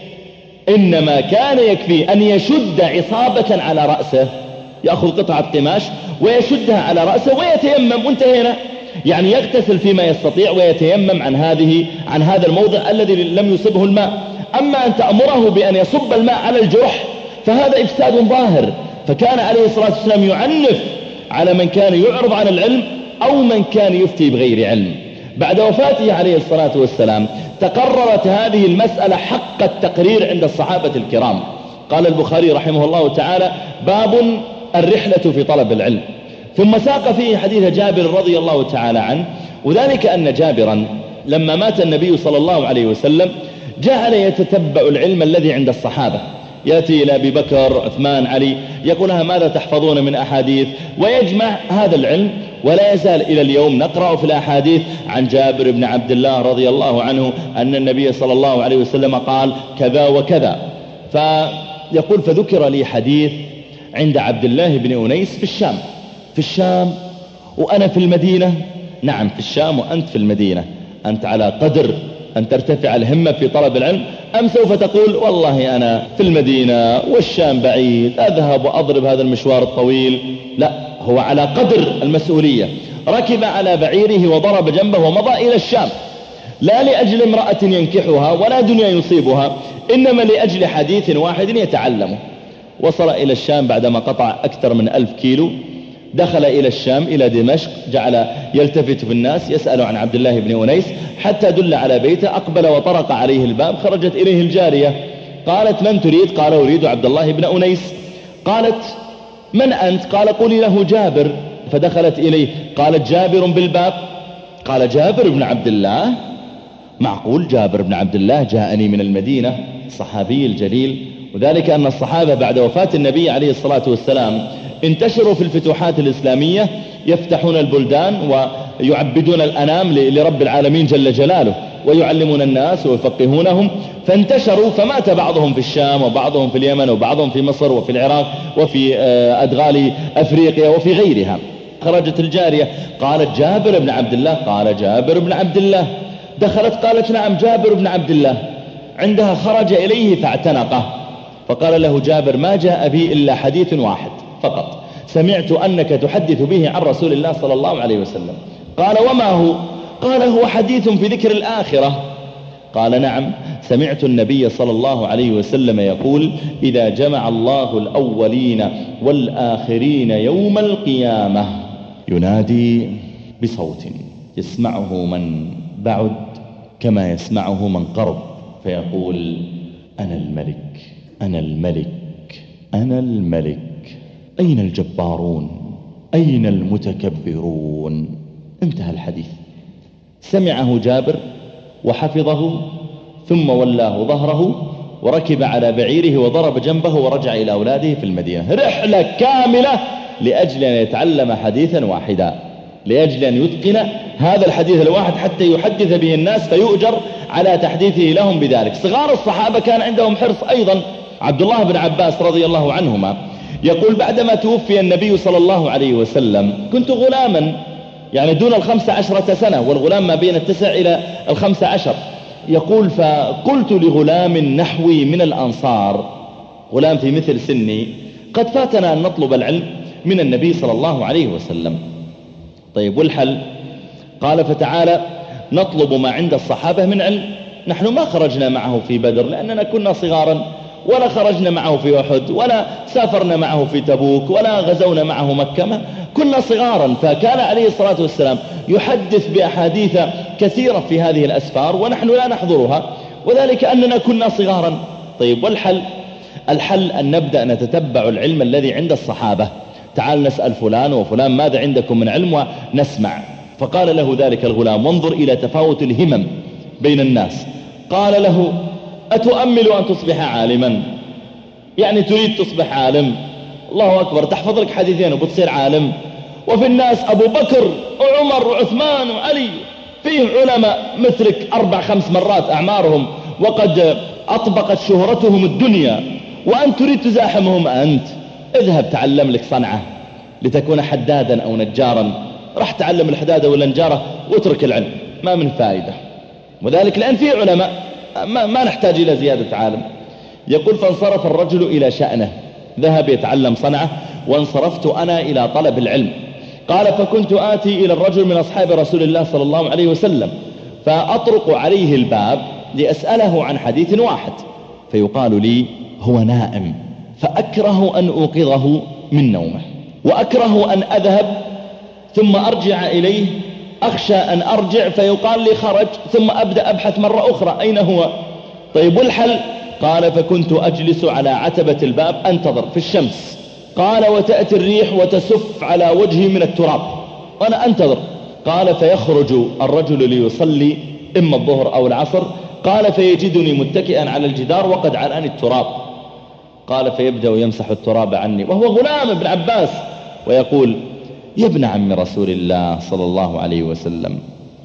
إنما كان يكفيه أن يشد عصابة على رأسه، يأخذ قطعة قماش ويشدها على رأسه ويتيمم، وانتهينا. يعني يغتسل فيما يستطيع ويتيمم عن هذه عن هذا الموضع الذي لم يصبه الماء. أما أن تأمره بأن يصب الماء على الجرح فهذا إفساد ظاهر. فكان عليه الصلاة والسلام يعنف على من كان يعرض عن العلم أو من كان يفتي بغير علم. بعد وفاته عليه الصلاة والسلام تقررت هذه المسألة حق التقرير عند الصحابة الكرام. قال البخاري رحمه الله تعالى باب الرحلة في طلب العلم، ثم ساق فيه حديث جابر رضي الله تعالى عنه، وذلك أن جابرا لما مات النبي صلى الله عليه وسلم جعل يتتبع العلم الذي عند الصحابة، يأتي إلى أبي بكر عثمان علي يقولها ماذا تحفظون من أحاديث، ويجمع هذا العلم. ولا يزال إلى اليوم نقرأ في الأحاديث عن جابر بن عبد الله رضي الله عنه أن النبي صلى الله عليه وسلم قال كذا وكذا. فيقول فذكر لي حديث عند عبد الله بن أنيس في الشام في الشام وأنا في المدينة. نعم في الشام وأنت في المدينة، أنت على قدر أن ترتفع الهمة في طلب العلم، أم سوف تقول والله أنا في المدينة والشام بعيد، أذهب وأضرب هذا المشوار الطويل؟ لا، هو على قدر المسؤولية. ركب على بعيره وضرب جنبه ومضى إلى الشام. لا لأجل امرأة ينكحها ولا دنيا يصيبها، إنما لأجل حديث واحد يتعلمه. وصل إلى الشام بعدما قطع أكثر من ألف كيلو، دخل إلى الشام إلى دمشق، جعل يلتفت بالناس يسأل عن عبد الله بن أنيس حتى دل على بيته، أقبل وطرق عليه الباب، خرجت إليه الجارية قالت من تريد؟ قال أريد عبد الله بن أنيس. قالت من أنت؟ قال قولي له جابر. فدخلت إليه قالت جابر بالباب؟ قال جابر بن عبد الله. معقول جابر بن عبد الله جاءني من المدينة، الصحابي الجليل. وذلك أن الصحابة بعد وفاة النبي عليه الصلاة والسلام انتشروا في الفتوحات الإسلامية، يفتحون البلدان ويعبدون الأنام لرب العالمين جل جلاله، ويعلمون الناس ويفقهونهم، فانتشروا، فمات بعضهم في الشام وبعضهم في اليمن وبعضهم في مصر وفي العراق وفي أدغال أفريقيا وفي غيرها. خرجت الجارية قالت جابر بن عبد الله؟ قال جابر بن عبد الله. دخلت قالت نعم جابر بن عبد الله. عندها خرج إليه فاعتنقه، فقال له جابر ما جاء بي إلا حديث واحد فقط، سمعت أنك تحدث به عن رسول الله صلى الله عليه وسلم. قال وما هو؟ قال هو حديث في ذكر الآخرة. قال نعم، سمعت النبي صلى الله عليه وسلم يقول إذا جمع الله الأولين والآخرين يوم القيامة ينادي بصوت يسمعه من بعد كما يسمعه من قرب، فيقول أنا الملك أنا الملك أنا الملك، أين الجبارون أين المتكبرون؟ انتهى الحديث. سمعه جابر وحفظه، ثم ولاه ظهره وركب على بعيره وضرب جنبه ورجع إلى أولاده في المدينة. رحلة كاملة لأجل أن يتعلم حديثا واحدا، لأجل أن يتقن هذا الحديث الواحد حتى يحدث به الناس فيؤجر على تحديثه لهم بذلك. صغار الصحابة كان عندهم حرص أيضا. عبد الله بن عباس رضي الله عنهما يقول بعدما توفي النبي صلى الله عليه وسلم كنت غلاما، يعني دون الخمس عشرة سنة، والغلام ما بين التسع إلى الخمس عشر. يقول فقلت لغلام نحوي من الأنصار، غلام في مثل سني، قد فاتنا أن نطلب العلم من النبي صلى الله عليه وسلم، طيب والحل؟ قال فتعالى نطلب ما عند الصحابة من علم. نحن ما خرجنا معه في بدر لأننا كنا صغارا، ولا خرجنا معه في أحد، ولا سافرنا معه في تبوك، ولا غزونا معه مكة، كنا صغارا. فكان عليه الصلاة والسلام يحدث بأحاديث كثيرة في هذه الأسفار ونحن لا نحضرها، وذلك أننا كنا صغارا. طيب والحل؟ الحل أن نبدأ نتتبع العلم الذي عند الصحابة. تعال نسأل فلان وفلان ماذا عندكم من علم ونسمع. فقال له ذلك الغلام وانظر إلى تفاوت الهمم بين الناس، قال له أتؤمل أن تصبح عالما؟ يعني تريد تصبح عالم؟ الله أكبر، تحفظ لك حديثين وبتصير عالم. وفي الناس أبو بكر وعمر وعثمان وعلي، فيه علماء مثلك أربع خمس مرات أعمارهم وقد أطبقت شهرتهم الدنيا، وأنت تريد تزاحمهم. أنت اذهب تعلم لك صنعة لتكون حدادا أو نجارا، راح تعلم الحدادة والنجارة واترك العلم، ما من فائدة. وذلك لأن فيه علماء ما, ما نحتاج إلى زيادة عالم. يقول فانصرف الرجل إلى شأنه، ذهب يتعلم صنعة، وانصرفت أنا إلى طلب العلم. قال فكنت آتي إلى الرجل من أصحاب رسول الله صلى الله عليه وسلم فأطرق عليه الباب لأسأله عن حديث واحد، فيقال لي هو نائم، فأكره أن أوقظه من نومه، وأكره أن أذهب ثم أرجع إليه، أخشى أن أرجع فيقال لي خرج، ثم أبدأ أبحث مرة أخرى أين هو. طيب والحل؟ قال فكنت أجلس على عتبة الباب أنتظر في الشمس. قال وتأتي الريح وتسف على وجهي من التراب وأنا أنتظر. قال فيخرج الرجل ليصلي إما الظهر أو العصر، قال فيجدني متكئا على الجدار وقد علاني التراب. قال فيبدأ يمسح التراب عني وهو غلام ابن عباس، ويقول يا ابن عم رسول الله صلى الله عليه وسلم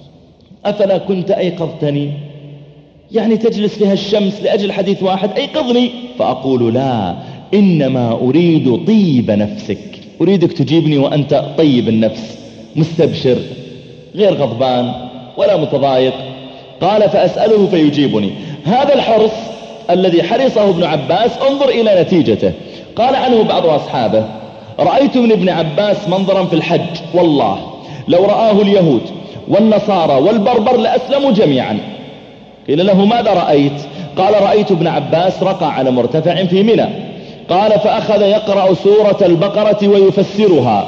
أفلا كنت أيقظتني؟ يعني تجلس فيها الشمس لأجل حديث واحد، أيقظني. فأقول لا، إنما أريد طيب نفسك، أريدك تجيبني وأنت طيب النفس مستبشر غير غضبان ولا متضايق. قال فأسأله فيجيبني. هذا الحرص الذي حرصه ابن عباس انظر إلى نتيجته. قال عنه بعض أصحابه رأيت من ابن عباس منظرا في الحج والله لو رآه اليهود والنصارى والبربر لأسلموا جميعا. قيل له ماذا رأيت؟ قال رأيت ابن عباس رقى على مرتفع في منى، قال فأخذ يقرأ سورة البقرة ويفسرها،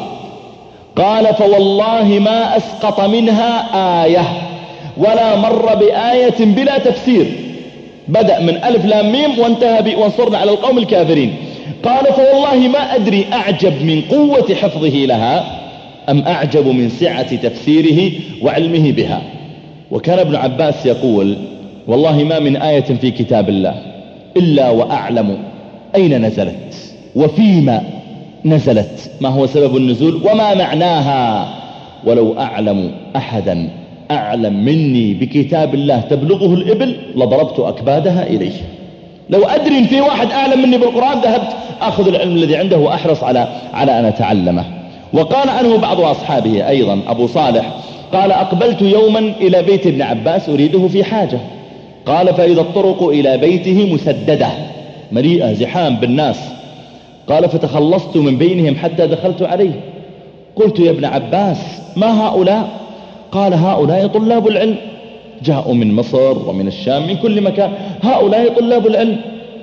قال فوالله ما أسقط منها آية ولا مر بآية بلا تفسير، بدأ من ألف لام ميم وانتهى بوانصرنا على القوم الكافرين. قال فوالله ما أدري أعجب من قوة حفظه لها أم أعجب من سعة تفسيره وعلمه بها. وكان ابن عباس يقول والله ما من آية في كتاب الله إلا وأعلم أين نزلت وفيما نزلت، ما هو سبب النزول وما معناها، ولو أعلم أحدا أعلم مني بكتاب الله تبلغه الإبل لضربت أكبادها إليه. لو أدري إن في واحد أعلم مني بالقرآن ذهبت أخذ العلم الذي عنده وأحرص على على أن أتعلمه. وقال عنه بعض أصحابه أيضا أبو صالح قال أقبلت يوما إلى بيت ابن عباس أريده في حاجة، قال فإذا الطرق إلى بيته مسددة مليئة زحام بالناس، قال فتخلصت من بينهم حتى دخلت عليه، قلت يا ابن عباس ما هؤلاء؟ قال هؤلاء طلاب العلم، جاءوا من مصر ومن الشام من كل مكان، هؤلاء طلاب العلم.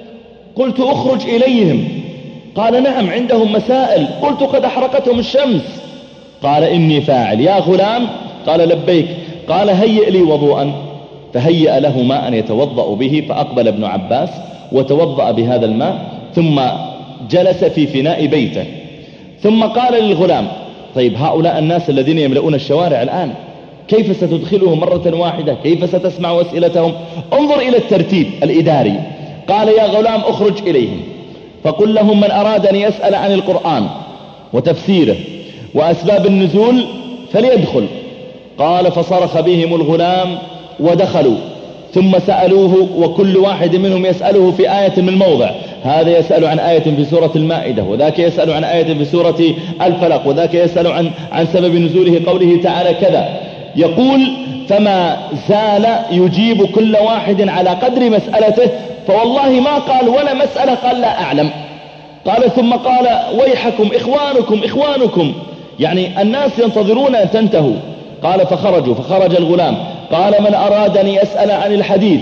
قلت أخرج إليهم، قال نعم عندهم مسائل، قلت قد أحرقتهم الشمس، قال إني فاعل يا غلام، قال لبيك، قال هيئ لي وضوءا، فهيئ له ماء يتوضأ به، فأقبل ابن عباس وتوضأ بهذا الماء ثم جلس في فناء بيته، ثم قال للغلام طيب هؤلاء الناس الذين يملؤون الشوارع الآن كيف ستدخلهم مرة واحدة؟ كيف ستسمع أسئلتهم؟ انظر إلى الترتيب الإداري. قال يا غلام اخرج إليهم فقل لهم من أراد أن يسأل عن القرآن وتفسيره وأسباب النزول فليدخل. قال فصرخ بهم الغلام ودخلوا، ثم سألوه وكل واحد منهم يسأله في آية من موضع، هذا يسأل عن آية في سورة المائدة، وذاك يسأل عن آية في سورة الفلق، وذاك يسأل عن, عن سبب نزوله قوله تعالى كذا. يقول فما زال يجيب كل واحد على قدر مسألته، فوالله ما قال ولا مسألة قال لا أعلم. قال ثم قال ويحكم إخوانكم إخوانكم، يعني الناس ينتظرون أن تنتهوا. قال فخرجوا، فخرج الغلام قال من أراد أن يسأل عن الحديث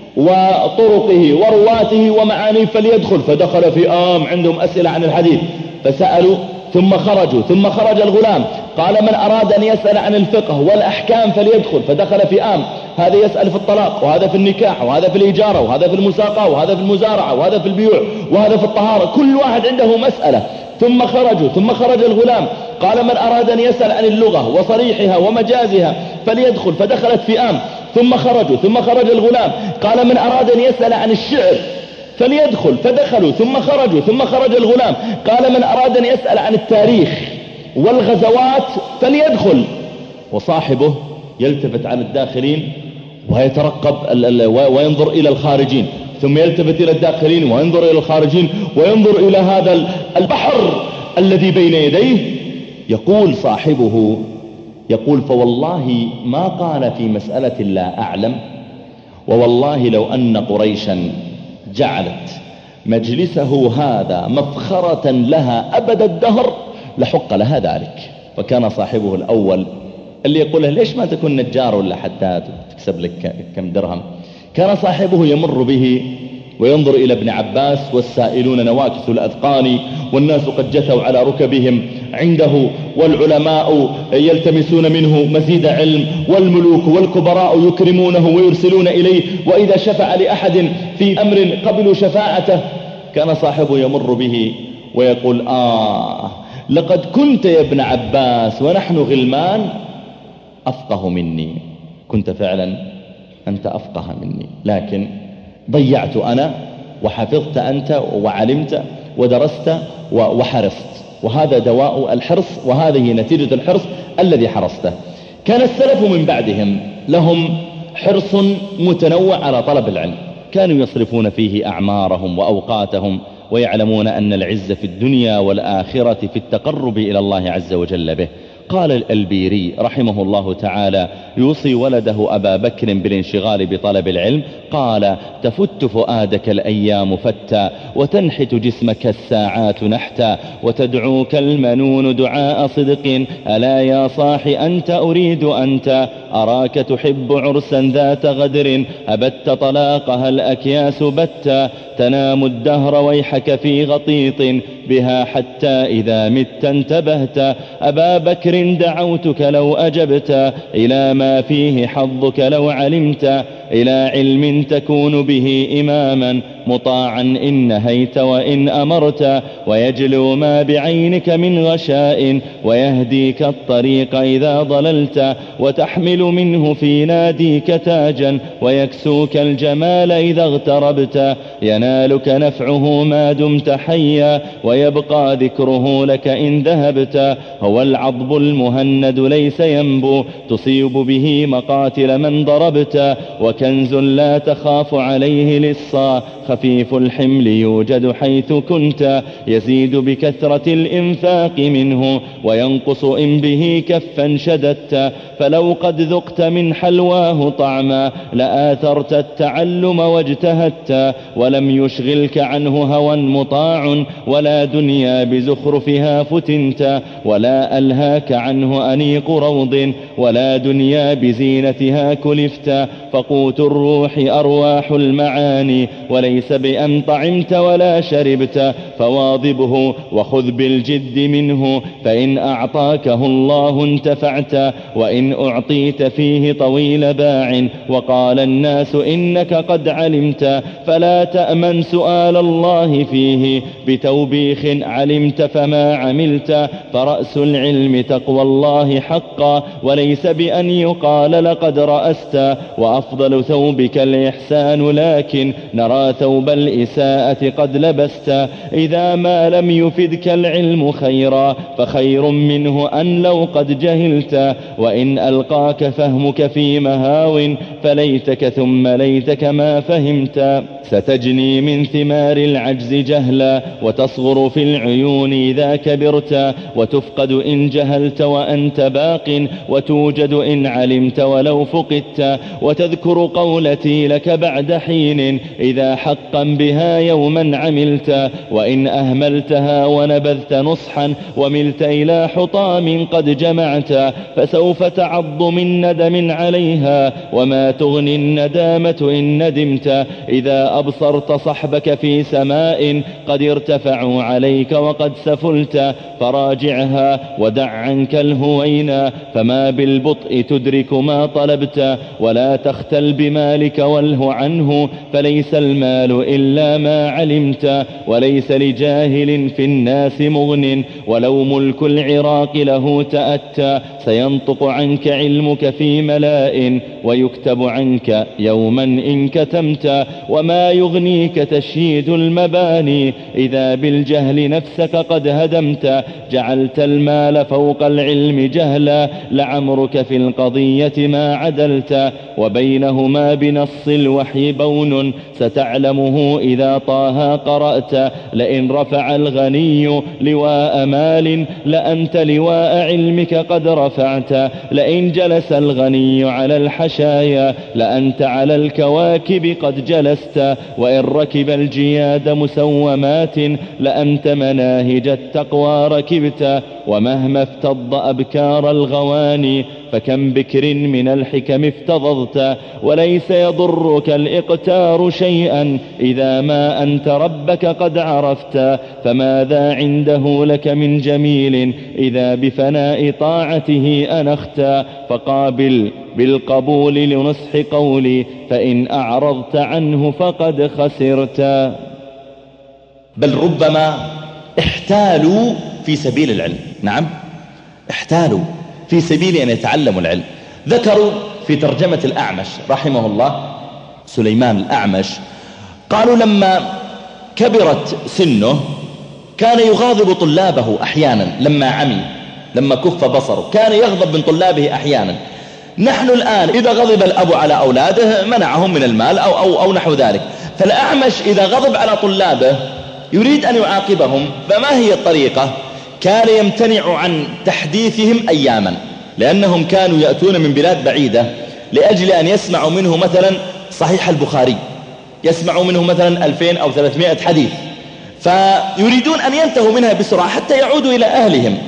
وطرقه ورواته ومعانيه فليدخل، فدخل في آم عندهم أسئلة عن الحديث فسألوا ثم خرجوا، ثم خرج الغلام قال من أراد أن يسأل عن الفقه والأحكام فليدخل، فدخل في آم، هذا يسأل في الطلاق، وهذا في النكاح، وهذا في الإجارة، وهذا في المساقة، وهذا في المزارعة، وهذا في البيوع، وهذا في الطهارة، كل واحد عنده مسألة. ثم خرجوا، ثم خرج الغلام قال من أراد أن يسأل عن اللغة وصريحها ومجازها فليدخل، فدخلت في آم، ثم خرجوا، ثم خرج الغلام قال من أراد أن يسأل عن الشعر فليدخل، فدخلوا، ثم خرجوا، ثم خرج الغلام قال من أراد أن يسأل عن التاريخ والغزوات فليدخل. وصاحبه يلتفت على الداخلين ويترقب وينظر إلى الخارجين، ثم يلتفت إلى الداخلين وينظر إلى الخارجين، وينظر إلى هذا البحر الذي بين يديه. يقول صاحبه يقول فوالله ما قال في مسألة لا أعلم، ووالله لو أن قريشا جعلت مجلسه هذا مفخرة لها أبد الدهر لحق لها ذلك. فكان صاحبه الأول اللي يقول له ليش ما تكون نجار ولا حداد تكسب لك كم درهم، كان صاحبه يمر به وينظر إلى ابن عباس والسائلون نواكس الأذقان، والناس قد جثوا على ركبهم عنده، والعلماء يلتمسون منه مزيد علم، والملوك والكبراء يكرمونه ويرسلون إليه، وإذا شفع لأحد في أمر قبلوا شفاعته. كان صاحبه يمر به ويقول آه لقد كنت يا ابن عباس ونحن غلمان أفقه مني، كنت فعلا أنت أفقه مني، لكن ضيعت أنا وحفظت أنت وعلمت ودرست وحرصت، وهذا دواء الحرص، وهذه نتيجة الحرص الذي حرصته. كان السلف من بعدهم لهم حرص متنوع على طلب العلم، كانوا يصرفون فيه أعمارهم وأوقاتهم، ويعلمون أن العز في الدنيا والآخرة في التقرب إلى الله عز وجل به. قال البيري رحمه الله تعالى يوصي ولده أبا بكر بالانشغال بطلب العلم، قال: تفت فؤادك الأيام فتا، وتنحت جسمك الساعات نحتا، وتدعوك المنون دعاء صدق، ألا يا صاح أنت أريد أنت، أراك تحب عرسا ذات غدر، أبت طلاقها الأكياس بتا، تنام الدهر ويحك في غطيط بها حتى إذا مت انتبهت، أبا بكر دعوتك لو أجبت، إلى ما فيه حظك لو علمت، إلى علم تكون به إماما مطاعا إن نهيت وإن أمرت، ويجلو ما بعينك من غشاء، ويهديك الطريق إذا ضللت، وتحمل منه في ناديك تاجا، ويكسوك الجمال إذا اغتربت، ينالك نفعه ما دمت حيا، ويبقى ذكره لك إن ذهبت، هو العضب المهند ليس ينبو، تصيب به مقاتل من ضربت، وكنز لا تخاف عليه للصا، خفيف الحمل يوجد حيث كنت، يزيد بكثرة الإنفاق منه، وينقص إن به كفا شددت، فلو قد ذقت من حلواه طعما لآثرت التعلم واجتهدت، ولم يشغلك عنه هوى مطاع، ولا دنيا بزخرفها فتنت، ولا ألهاك عنه أنيق روض، ولا دنيا بزينتها كلفت، فقوت الروح أرواح المعاني، وليس بأن طعمت ولا شربت، فواظبه وخذ بالجد منه، فإن أعطاكه الله انتفعت، وإن أعطيت فيه طويل باع، وقال الناس إنك قد علمت، فلا تأمن سؤال الله فيه، بتوبيخ علمت فما عملت، فرأس العلم تقوى الله حقا، وليس بأن يقال لقد رأست، وأفضل ثوبك الإحسان، لكن نرى ثوب الإساءة قد لبست، إذا ما لم يفدك العلم خيرا، فخير منه أن لو قد جهلت، وإن ألقاك فهمك في مهاو، فليتك ثم ليتك ما فهمت، ستجني من ثمار العجز جهلا، وتصغر في العيون إذا كبرت، وتفقد إن جهلت وأنت باق، وتوجد إن علمت ولو فقدت، وتذكر قولتي لك بعد حين، إذا حقا بها يوما عملت، وإن أهملتها ونبذت نصحا، وملت إلى حطام قد جمعت، فسوف تعض من ندم عليها، وما تغني الندامة إن ندمت، إذا أبصرت صحبك في سماء قد ارتفعوا عليك وقد سفلت، فراجعها ودع عنك الهوينا، فما بالبطء تدرك ما طلبت، ولا تختل بمالك واله عنه، فليس المال إلا ما علمت، وليس لجاهل في الناس مغن، ولو ملك العراق له تأتى، سينطق عنك علمك في ملاء، ويكتب عنك يوما إن كتمت، وما يغنيك تشييد المباني، إذا بالجهل نفسك قد هدمت، جعلت المال فوق العلم جهلا، لعمرك في القضية ما عدلت، وبينهما بنص الوحي بون، ستعلمه إذا طه قرأت، لئن رفع الغني لواء مال، لأنت لواء علمك قد رفعت، لئن جلس الغني على الحشايا، لأنت على الكواكب قد جلست، وإن ركب الجياد مسومات، لأنت مناهج التقوى ركبت، ومهما افتض أبكار الغواني، فكم بكر من الحكم افتضضت، وليس يضرك الإقتار شيئا، إذا ما أنت ربك قد عرفت، فماذا عنده لك من جميل، إذا بفناء طاعته أنخت، فقابل بالقبول لنصح قولي، فإن أعرضت عنه فقد خسرت. بل ربما احتالوا في سبيل العلم، نعم احتالوا في سبيل أن يتعلموا العلم. ذكروا في ترجمة الأعمش رحمه الله سليمان الأعمش، قالوا لما كبرت سنه كان يغاضب طلابه أحيانا، لما عمي لما كف بصره كان يغضب من طلابه أحيانا. نحن الآن إذا غضب الأب على أولاده منعهم من المال أو, أو, أو نحو ذلك، فالأعمش إذا غضب على طلابه يريد أن يعاقبهم، فما هي الطريقة؟ كان يمتنع عن تحديثهم أياما، لأنهم كانوا يأتون من بلاد بعيدة لأجل أن يسمعوا منه مثلا صحيح البخاري، يسمعوا منه مثلا ألفين أو ثلاثمائة حديث، فيريدون أن ينتهوا منها بسرعة حتى يعودوا إلى أهلهم،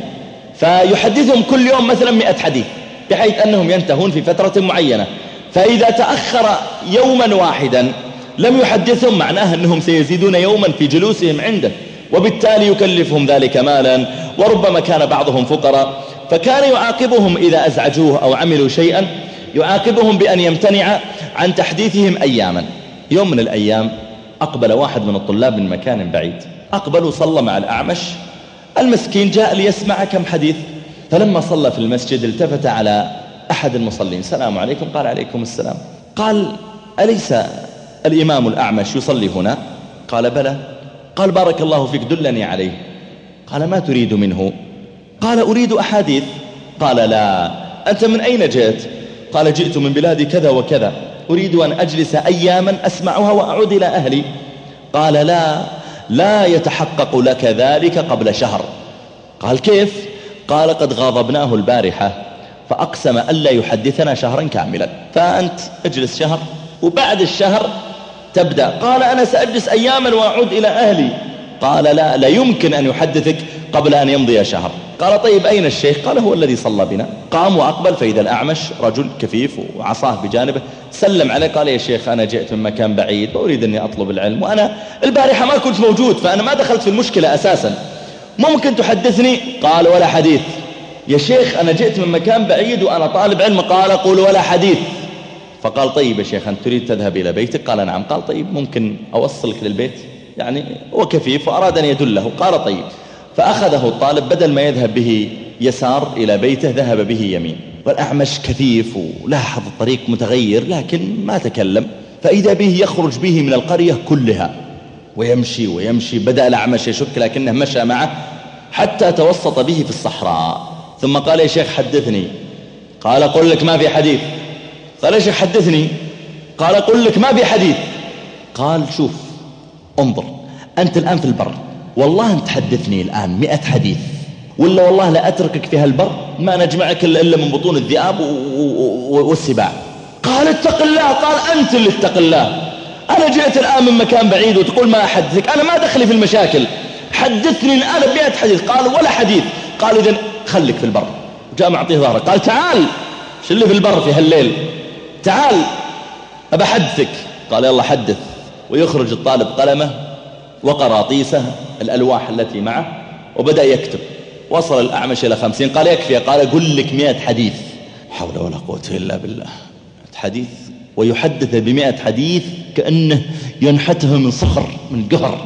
فيحدثهم كل يوم مثلا مئة حديث بحيث أنهم ينتهون في فترة معينة. فإذا تأخر يوما واحدا لم يحدثهم، معناه أنهم سيزيدون يوما في جلوسهم عنده، وبالتالي يكلفهم ذلك مالا، وربما كان بعضهم فقراء، فكان يعاقبهم إذا أزعجوه أو عملوا شيئا، يعاقبهم بأن يمتنع عن تحديثهم أياما. يوم من الأيام أقبل واحد من الطلاب من مكان بعيد، أقبل وصلى مع الأعمش. المسكين جاء ليسمع كم حديث، فلما صلى في المسجد التفت على أحد المصلين: السلام عليكم. قال: عليكم السلام. قال: أليس الإمام الأعمش يصلي هنا؟ قال: بلى. قال: بارك الله فيك، دلني عليه. قال: ما تريد منه؟ قال: أريد أحاديث. قال: لا. أنت من أين جئت؟ قال: جئت من بلاد كذا وكذا، أريد أن أجلس أياما أسمعها وأعود إلى أهلي. قال: لا لا يتحقق لك ذلك قبل شهر. قال: كيف؟ قال: قد غاضبناه البارحة فأقسم ألا يحدثنا شهرا كاملا، فأنت اجلس شهر وبعد الشهر تبدأ. قال: أنا سأجلس أياما وأعود إلى أهلي. قال: لا لا يمكن أن يحدثك قبل أن يمضي شهر. قال: طيب أين الشيخ؟ قال: هو الذي صلى بنا. قام وأقبل، فإذا الأعمش رجل كفيف وعصاه بجانبه، سلم عليه. قال: يا شيخ، أنا جئت من مكان بعيد وأريد أني أطلب العلم، وأنا البارحة ما كنت موجود، فأنا ما دخلت في المشكلة أساسا، ممكن تحدثني؟ قال: ولا حديث. يا شيخ، أنا جئت من مكان بعيد وأنا طالب علم. قال: قول ولا حديث. فقال: طيب يا شيخ، أنت تريد تذهب إلى بيتك؟ قال: نعم. قال: طيب ممكن أوصلك للبيت؟ يعني هو كفيف وأراد أن يدله. قال: طيب. فأخذه الطالب، بدل ما يذهب به يسار إلى بيته ذهب به يمين. والأعمش كفيف ولاحظ الطريق متغير لكن ما تكلم، فإذا به يخرج به من القرية كلها ويمشي ويمشي. بدأ الأعمش يشك لكنه مشى معه حتى توسط به في الصحراء، ثم قال: يا شيخ حدثني. قال: قل لك ما في حديث. قال: يا شيخ حدثني. قال: قل لك ما في حديث. قال: شوف، انظر، أنت الآن في البر، والله أنت تحدثني الآن مئة حديث، ولا والله لا أتركك في هالبر، ما نجمعك إلا من بطون الذئاب والسباع. قال: اتق الله. قال: أنت اللي اتق الله، أنا جئت الآن من مكان بعيد وتقول ما أحدثك، أنا ما دخلي في المشاكل، حدثني الآن بمئة حديث. قال: ولا حديث. قال: إذن خليك في البر. جاء معطيه ظهره. قال: تعال، شو اللي في البر في هالليل؟ تعال أبى أحدثك. قال: يلا حدث. ويخرج الطالب قلمه وقراطيسه الألواح التي معه وبدأ يكتب. وصل الأعمش إلى خمسين. قال: يكفي. قال: أقول لك مئة حديث. حول ولا قوة إلا بالله. حديث، ويحدث بمئة حديث كأنه ينحته من صخر من قهر.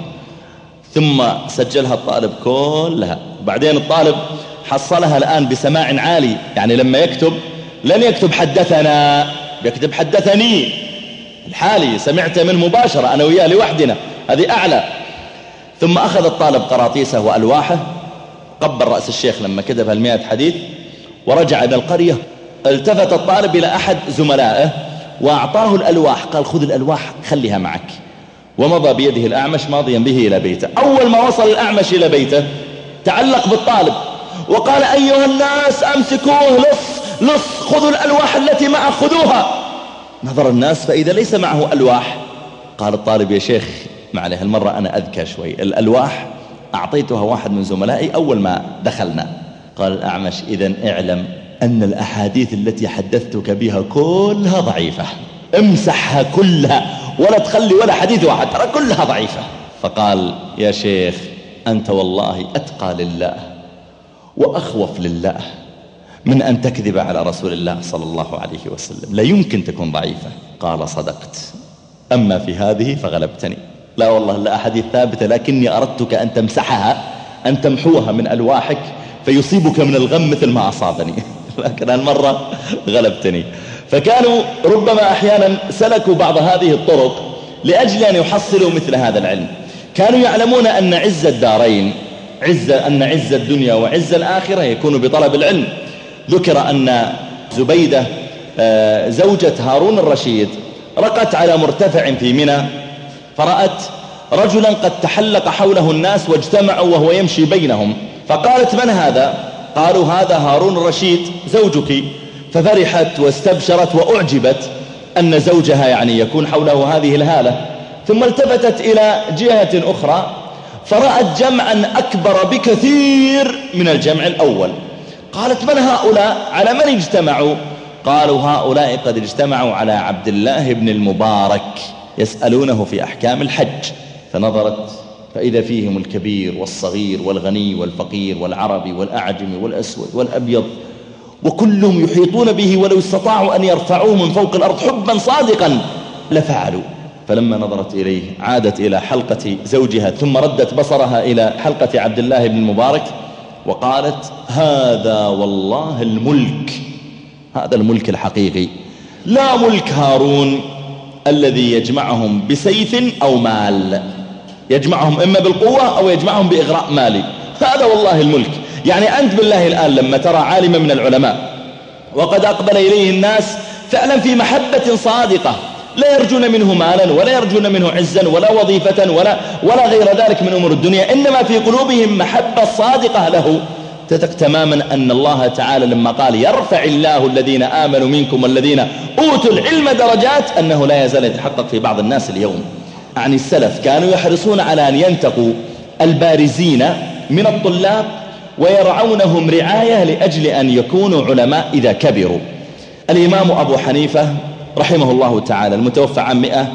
ثم سجلها الطالب كلها. بعدين الطالب حصلها الآن بسماع عالي، يعني لما يكتب لن يكتب حدثنا، يكتب حدثني الحالي، سمعت منه مباشرة أنا وياه لوحدنا، هذه أعلى. ثم أخذ الطالب قراطيسه وألواحه، قبل رأس الشيخ لما كتب المئة حديث، ورجع إلى القرية. التفت الطالب إلى أحد زملائه وأعطاه الألواح، قال: خذ الألواح خليها معك. ومضى بيده الأعمش ماضيا به إلى بيته. أول ما وصل الأعمش إلى بيته تعلق بالطالب وقال: أيها الناس أمسكوه، لص لص، خذوا الألواح التي معه خذوها. نظر الناس فإذا ليس معه ألواح. قال الطالب: يا شيخ معليه، المرة أنا أذكى شوي، الألواح أعطيتها واحد من زملائي أول ما دخلنا. قال الأعمش: إذن اعلم أن الأحاديث التي حدثتك بها كلها ضعيفة، امسحها كلها ولا تخلي ولا حديث واحد، ترى كلها ضعيفة. فقال: يا شيخ، أنت والله أتقى لله وأخوف لله من أن تكذب على رسول الله صلى الله عليه وسلم، لا يمكن تكون ضعيفة. قال: صدقت، أما في هذه فغلبتني، لا والله لا أحاديث ثابتة، لكني أردتك أن تمسحها، أن تمحوها من ألواحك فيصيبك من الغم مثل ما أصابني، لكن المرة غلبتني. فكانوا ربما أحيانا سلكوا بعض هذه الطرق لأجل أن يحصلوا مثل هذا العلم. كانوا يعلمون أن عز الدارين، عز أن عز الدنيا وعز الآخرة يكون بطلب العلم. ذكر أن زبيدة زوجة هارون الرشيد رقت على مرتفع في منى، فرأت رجلا قد تحلق حوله الناس واجتمعوا وهو يمشي بينهم، فقالت من هذا؟ قالوا هذا هارون الرشيد زوجك. ففرحت واستبشرت وأعجبت أن زوجها يعني يكون حوله هذه الهالة. ثم التفتت إلى جهة أخرى فرأت جمعا أكبر بكثير من الجمع الأول. قالت من هؤلاء؟ على من اجتمعوا؟ قالوا هؤلاء قد اجتمعوا على عبد الله بن المبارك يسألونه في أحكام الحج. فنظرت فإذا فيهم الكبير والصغير والغني والفقير والعربي والأعجمي والأسود والأبيض، وكلهم يحيطون به، ولو استطاعوا أن يرفعوه من فوق الأرض حبا صادقا لفعلوا. فلما نظرت إليه عادت إلى حلقة زوجها، ثم ردت بصرها إلى حلقة عبد الله بن المبارك وقالت هذا والله الملك، هذا الملك الحقيقي، لا ملك هارون الذي يجمعهم بسيف أو مال، يجمعهم إما بالقوة أو يجمعهم بإغراء مالي. هذا والله الملك. يعني أنت بالله الآن لما ترى عالما من العلماء وقد أقبل إليه الناس فعلا في محبة صادقة، لا يرجون منه مالا ولا يرجون منه عزا ولا وظيفة ولا, ولا غير ذلك من أمور الدنيا، إنما في قلوبهم محبة صادقة له، تثق تماما أن الله تعالى لما قال يرفع الله الذين آمنوا منكم والذين أوتوا العلم درجات، أنه لا يزال يتحقق في بعض الناس اليوم. عن السلف كانوا يحرصون على أن ينتقوا البارزين من الطلاب ويرعونهم رعاية لأجل أن يكونوا علماء إذا كبروا. الإمام أبو حنيفة رحمه الله تعالى المتوفى عام مئة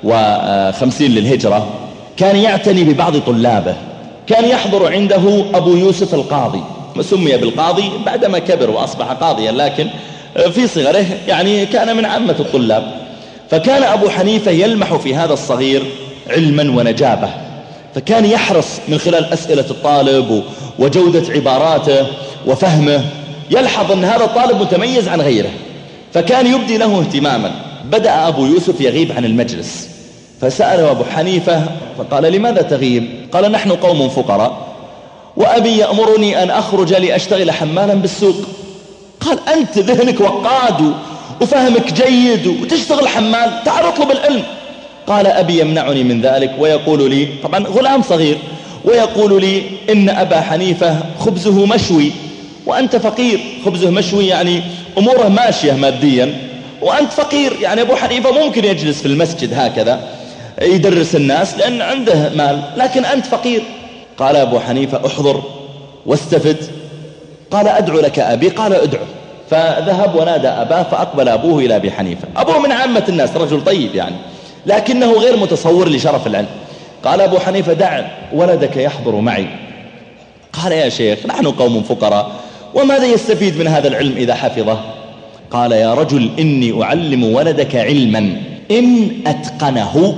وخمسين للهجرة كان يعتني ببعض طلابه. كان يحضر عنده أبو يوسف القاضي، سمي بالقاضي بعدما كبر وأصبح قاضيا، لكن في صغره يعني كان من عامة الطلاب. فكان أبو حنيفة يلمح في هذا الصغير علما ونجابة، فكان يحرص من خلال أسئلة الطالب وجودة عباراته وفهمه، يلحظ أن هذا الطالب متميز عن غيره، فكان يبدي له اهتماما. بدأ أبو يوسف يغيب عن المجلس، فسأله أبو حنيفة فقال لماذا تغيب؟ قال نحن قوم فقراء وأبي يأمرني أن أخرج لأشتغل حمالا بالسوق. قال أنت ذهنك وقاد وفهمك جيد وتشتغل حمال، تعال اطلب العلم. قال أبي يمنعني من ذلك ويقول لي، طبعا غلام صغير، ويقول لي إن أبا حنيفة خبزه مشوي وأنت فقير. خبزه مشوي يعني أموره ماشية ماديا وأنت فقير، يعني أبو حنيفة ممكن يجلس في المسجد هكذا يدرس الناس لأن عنده مال، لكن أنت فقير. قال أبو حنيفة احضر واستفد. قال أدعو لك أبي. قال ادعو. فذهب ونادى أباه فأقبل أبوه إلى أبي حنيفة. أبوه من عامة الناس، رجل طيب يعني، لكنه غير متصور لشرف العلم. قال أبو حنيفة دع ولدك يحضر معي. قال يا شيخ نحن قوم فقراء وماذا يستفيد من هذا العلم إذا حفظه؟ قال يا رجل إني أعلم ولدك علما إن أتقنه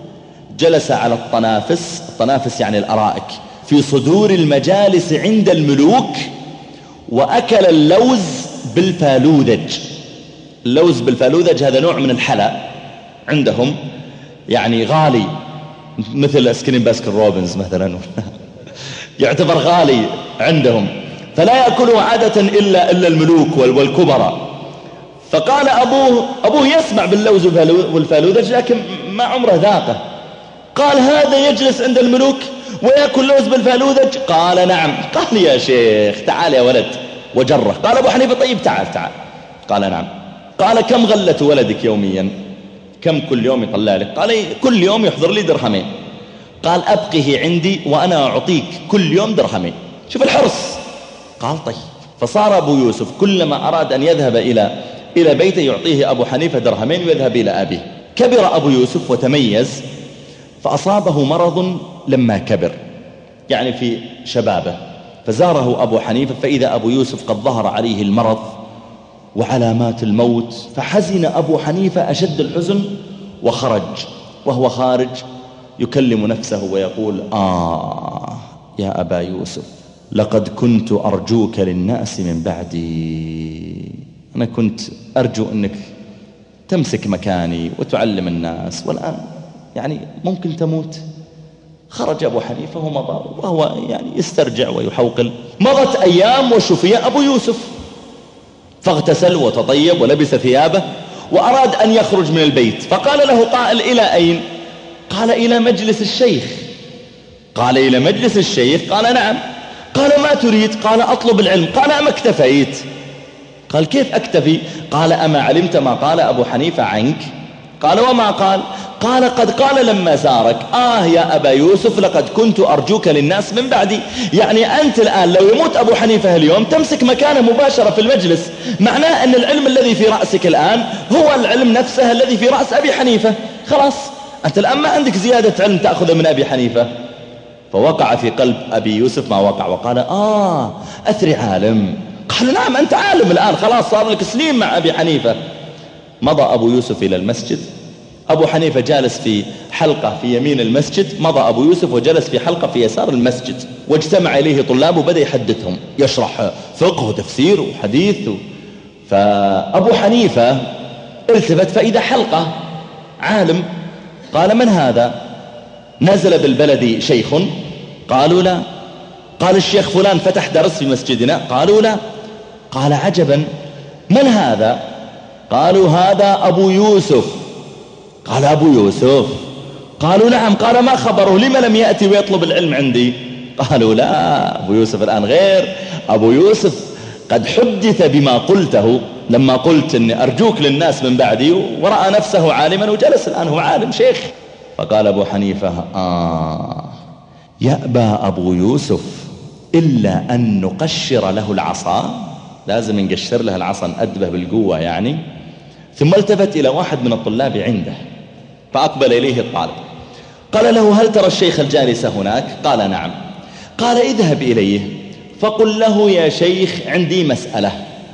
جلس على الطنافس، الطنافس يعني الأرائك، في صدور المجالس عند الملوك وأكل اللوز بالفالوذج. اللوز بالفالوذج هذا نوع من الحلا عندهم، يعني غالي، مثل اسكرين باسكن روبنز مثلا يعتبر غالي عندهم، فلا يأكله عادة إلا, إلا الملوك والكبراء. فقال أبوه أبوه يسمع باللوز والفالوذج لكن ما عمره ذاقه. قال هذا يجلس عند الملوك ويأكل لوز بالفالوذج؟ قال نعم. قال يا شيخ تعال يا ولد وجره. قال أبو حنيفة طيب تعال تعال. قال نعم. قال كم غلة ولدك يوميا؟ كم كل يوم يطلع لك؟ قال كل يوم يحضر لي درهمين. قال أبقه عندي وأنا أعطيك كل يوم درهمين. شوف الحرص. قال طيب. فصار أبو يوسف كلما أراد أن يذهب إلى إلى بيته يعطيه أبو حنيفة درهمين ويذهب إلى أبيه. كبر أبو يوسف وتميز، فأصابه مرض لما كبر، يعني في شبابه، فزاره أبو حنيفة فإذا أبو يوسف قد ظهر عليه المرض وعلامات الموت، فحزن أبو حنيفة أشد الحزن وخرج. وهو خارج يكلم نفسه ويقول آه يا أبا يوسف لقد كنت أرجوك للناس من بعدي، أنا كنت أرجو أنك تمسك مكاني وتعلم الناس، والآن يعني ممكن تموت. خرج أبو حنيفة ومضى وهو يعني يسترجع ويحوقل. مضت أيام وشفي أبو يوسف، فاغتسل وتطيب ولبس ثيابه وأراد أن يخرج من البيت، فقال له قائل إلى أين؟ قال إلى مجلس الشيخ. قال إلى مجلس الشيخ؟ قال نعم. قال ما تريد؟ قال أطلب العلم. قال أما اكتفيت؟ قال كيف أكتفي؟ قال أما علمت ما قال أبو حنيفة عنك؟ قال وما قال؟ قال قد قال لما زارك آه يا أبا يوسف لقد كنت أرجوك للناس من بعدي. يعني أنت الآن لو يموت أبو حنيفة اليوم تمسك مكانه مباشرة في المجلس، معناه أن العلم الذي في رأسك الآن هو العلم نفسه الذي في رأس أبي حنيفة. خلاص أنت الآن ما عندك زيادة علم تأخذ من أبي حنيفة. فوقع في قلب أبي يوسف ما وقع، وقال آه أثري عالم. قالوا نعم أنت عالم الآن، خلاص صار لك سنين مع أبي حنيفة. مضى أبو يوسف إلى المسجد، أبو حنيفة جالس في حلقة في يمين المسجد، مضى أبو يوسف وجلس في حلقة في يسار المسجد، واجتمع إليه طلاب وبدأ يحدثهم، يشرح فقه وتفسير وحديث. فأبو حنيفة التفت فإذا حلقة عالم. قال من هذا؟ نزل بالبلد شيخ؟ قالوا لا. قال الشيخ فلان فتح درس في مسجدنا؟ قالوا لا. قال عجبا، من هذا؟ قالوا هذا أبو يوسف. قال أبو يوسف؟ قالوا نعم. قال ما خبره؟ لما لم يأتي ويطلب العلم عندي؟ قالوا لا، أبو يوسف الآن غير. أبو يوسف قد حدث بما قلته لما قلت أني أرجوك للناس من بعدي، ورأى نفسه عالما وجلس الآن هو عالم شيخ. فقال أبو حنيفة آه يأبى أبو يوسف إلا أن نقشر له العصا، لازم نقشر له العصا نأدبه بالقوة يعني. ثم التفت إلى واحد من الطلاب عنده فأقبل إليه الطالب، قال له هل ترى الشيخ الجالس هناك؟ قال نعم. قال اذهب إليه فقل له يا شيخ عندي مسألة،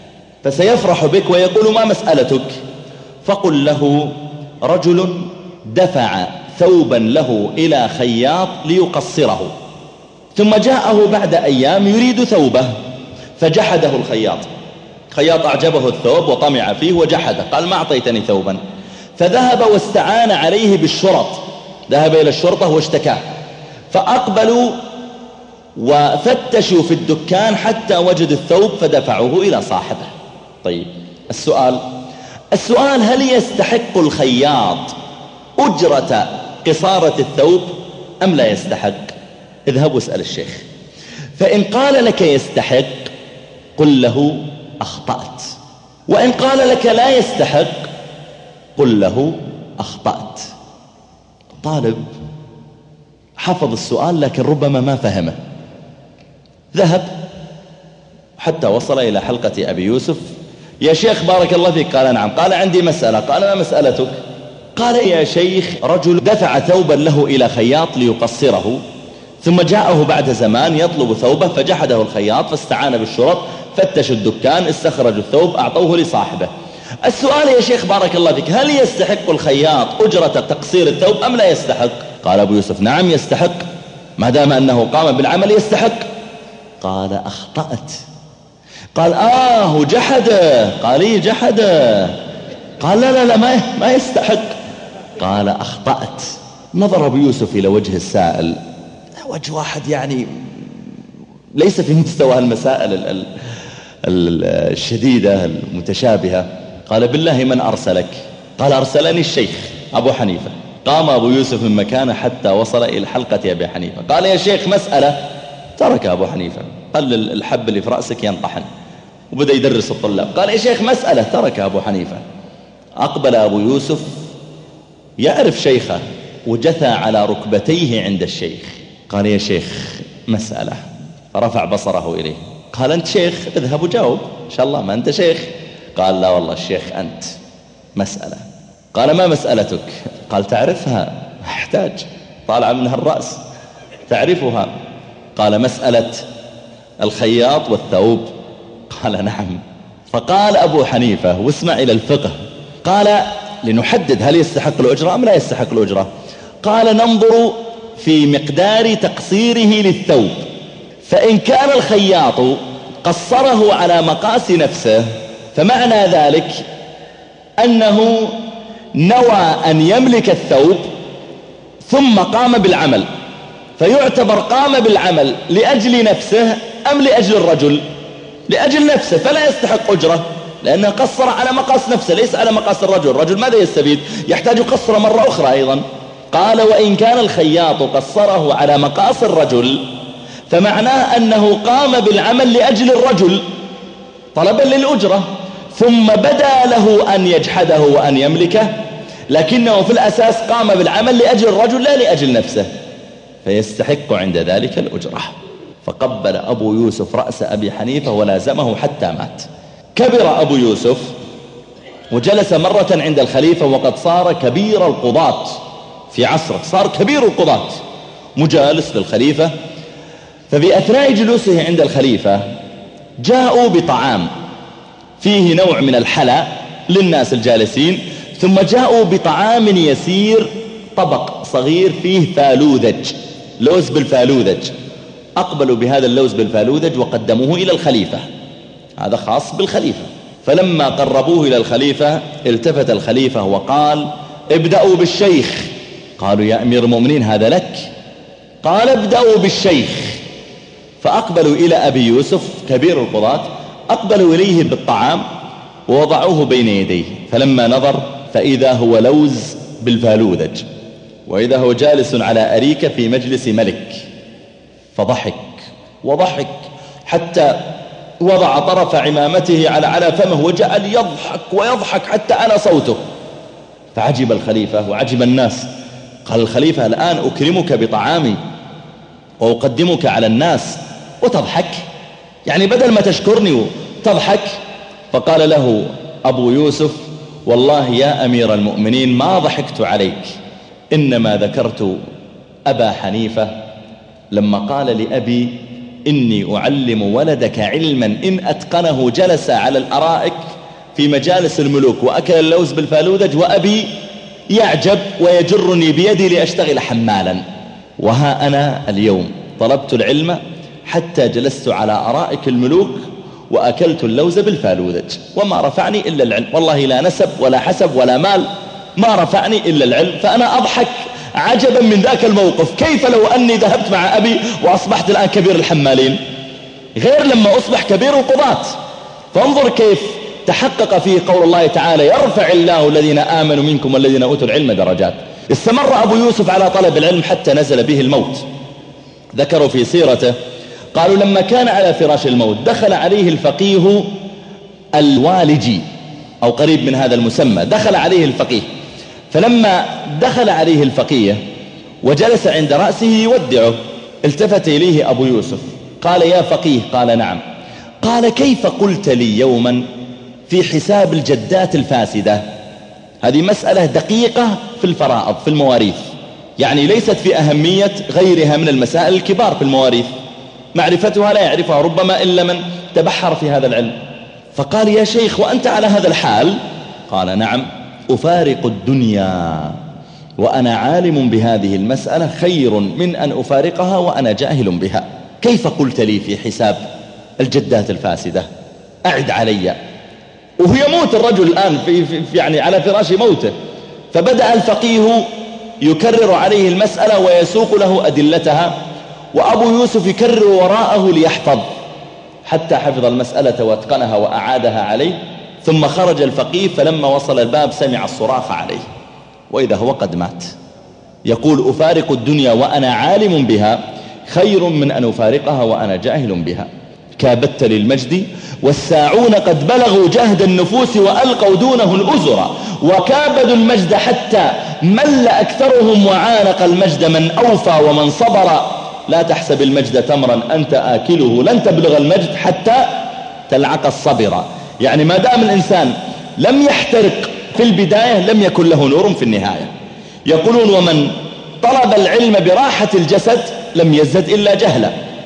فسيفرح بك ويقول ما مسألتك؟ فقل له رجل دفع ثوبا له إلى خياط ليقصره، ثم جاءه بعد أيام يريد ثوبه فجحده الخياط. خياط أعجبه الثوب وطمع فيه وجحده، قال ما أعطيتني ثوبا. فذهب واستعان عليه بالشرط، ذهب إلى الشرطة واشتكاه، فأقبلوا وفتشوا في الدكان حتى وجد الثوب فدفعوه إلى صاحبه. طيب السؤال السؤال هل يستحق الخياط أجرة قصارة الثوب أم لا يستحق؟ اذهب واسأل الشيخ، فإن قال لك يستحق قل له أخطأت، وإن قال لك لا يستحق قل له أخطأت. طالب حفظ السؤال لكن ربما ما فهمه، ذهب حتى وصل إلى حلقة أبي يوسف. يا شيخ بارك الله فيك. قال نعم. قال عندي مسألة. قال ما مسألتك؟ قال يا شيخ رجل دفع ثوبا له إلى خياط ليقصره، ثم جاءه بعد زمان يطلب ثوبه فجحده الخياط، فاستعان بالشرط، فتشوا الدكان، استخرجوا الثوب، أعطوه لصاحبه. السؤال يا شيخ بارك الله فيك هل يستحق الخياط أجرة تقصير الثوب أم لا يستحق؟ قال أبو يوسف نعم يستحق، ما دام أنه قام بالعمل يستحق. قال أخطأت. قال آه جحده. قال إيه جحده. قال لا لا لا ما ما يستحق. قال أخطأت. نظر أبو يوسف إلى وجه السائل، وجه واحد يعني ليس في مستوى المسائل الشديدة المتشابهة. قال بالله من أرسلك؟ قال أرسلني الشيخ أبو حنيفة. قام أبو يوسف من مكانه حتى وصل إلى حلقة أبي حنيفة. قال يا شيخ مسألة. ترك أبو حنيفة، قال الحب اللي في رأسك ينطحن، وبدأ يدرس الطلاب. قال يا شيخ مسألة. ترك أبو حنيفة. أقبل أبو يوسف يعرف شيخه وجثى على ركبتيه عند الشيخ. قال يا شيخ مسألة. فرفع بصره إليه. قال أنت شيخ؟ اذهب وجاوب إن شاء الله ما أنت شيخ. قال لا والله الشيخ أنت. مسألة. قال ما مسألتك؟ قال تعرفها؟ احتاج. طالع منها الرأس، تعرفها؟ قال مسألة الخياط والثوب. قال نعم. فقال أبو حنيفة واسمع إلى الفقه، قال لنحدد هل يستحق الأجرة أم لا يستحق الأجرة. قال ننظر في مقدار تقصيره للثوب، فإن كان الخياط قصره على مقاس نفسه فمعنى ذلك أنه نوى أن يملك الثوب ثم قام بالعمل، فيعتبر قام بالعمل لأجل نفسه أم لأجل الرجل؟ لأجل نفسه، فلا يستحق أجرة لأنه قصر على مقاس نفسه ليس على مقاس الرجل. الرجل ماذا يستفيد؟ يحتاج قصر مرة أخرى أيضا. قال وإن كان الخياط قصره على مقاس الرجل فمعناه أنه قام بالعمل لأجل الرجل طلبا للأجرة، ثم بدا له أن يجحده وأن يملكه، لكنه في الأساس قام بالعمل لأجل الرجل لا لأجل نفسه، فيستحق عند ذلك الأجرة. فقبل أبو يوسف رأس أبي حنيفة ولازمه حتى مات. كبر أبو يوسف وجلس مرة عند الخليفة وقد صار كبير القضاة في عصره، صار كبير القضاة مجالس للخليفة. ففي أثناء جلوسه عند الخليفة جاءوا بطعام فيه نوع من الحلا للناس الجالسين، ثم جاءوا بطعام يسير، طبق صغير فيه فالوذج، لوز بالفالوذج. أقبلوا بهذا اللوز بالفالوذج وقدموه إلى الخليفة، هذا خاص بالخليفة. فلما قربوه إلى الخليفة التفت الخليفة وقال: ابدأوا بالشيخ. قالوا: يا أمير المؤمنين هذا لك. قال: ابدأوا بالشيخ. فأقبلوا إلى أبي يوسف كبير القضاة، أقبلوا إليه بالطعام ووضعوه بين يديه، فلما نظر فإذا هو لوز بالفالوذج، وإذا هو جالس على أريكة في مجلس ملك، فضحك وضحك حتى وضع طرف عمامته على على فمه وجعل يضحك ويضحك حتى أنا صوته. فعجب الخليفة وعجب الناس. قال الخليفة: الآن أكرمك بطعامي وأقدمك على الناس وتضحك؟ يعني بدل ما تشكرني وتضحك. فقال له أبو يوسف: والله يا أمير المؤمنين ما ضحكت عليك، إنما ذكرت أبا حنيفة لما قال لأبي: إني أعلم ولدك علما إن أتقنه جلس على الأرائك في مجالس الملوك وأكل اللوز بالفالوذج، وأبي يعجب ويجرني بيدي لأشتغل حمالا، وها أنا اليوم طلبت العلم حتى جلست على أرائك الملوك وأكلت اللوز بالفالوذج، وما رفعني إلا العلم، والله لا نسب ولا حسب ولا مال، ما رفعني إلا العلم. فأنا أضحك عجبا من ذاك الموقف، كيف لو أني ذهبت مع أبي وأصبحت الآن كبير الحمالين، غير لما أصبح كبير القضاة. فانظر كيف تحقق فيه قول الله تعالى: يرفع الله الذين آمنوا منكم والذين أوتوا العلم درجات. استمر أبو يوسف على طلب العلم حتى نزل به الموت. ذكروا في سيرته قالوا: لما كان على فراش الموت دخل عليه الفقيه الوالجي أو قريب من هذا المسمى، دخل عليه الفقيه. فلما دخل عليه الفقيه وجلس عند رأسه يودعه، التفت إليه أبو يوسف قال: يا فقيه. قال: نعم. قال: كيف قلت لي يوما في حساب الجدات الفاسدة؟ هذه مسألة دقيقة في الفرائض في المواريث، يعني ليست في أهمية غيرها من المسائل الكبار في المواريث، معرفتها لا يعرفها ربما إلا من تبحر في هذا العلم. فقال: يا شيخ وأنت على هذا الحال؟ قال: نعم، أفارق الدنيا وأنا عالم بهذه المسألة خير من أن أفارقها وأنا جاهل بها. كيف قلت لي في حساب الجدات الفاسدة؟ أعد علي. وهو يموت الرجل الآن في في يعني على فراش موته. فبدأ الفقيه يكرر عليه المسألة ويسوق له أدلتها، وأبو يوسف يكرر وراءه ليحفظ حتى حفظ المسألة واتقنها وأعادها عليه. ثم خرج الفقيه، فلما وصل الباب سمع الصراخ عليه، وإذا هو قد مات. يقول: أفارق الدنيا وأنا عالم بها خير من أن أفارقها وأنا جاهل بها. كابدت للمجد والساعون قد بلغوا جهد النفوس وألقوا دونه الأزر، وكابدوا المجد حتى مل أكثرهم وعانق المجد من أوفى ومن صبر. لا تحسب المجد تمرا أنت آكله، لن تبلغ المجد حتى تلعق الصبر. يعني ما دام الإنسان لم يحترق في البداية لم يكن له نور في النهاية. يقولون: ومن طلب العلم براحة الجسد لم يزدد إلا جهلا.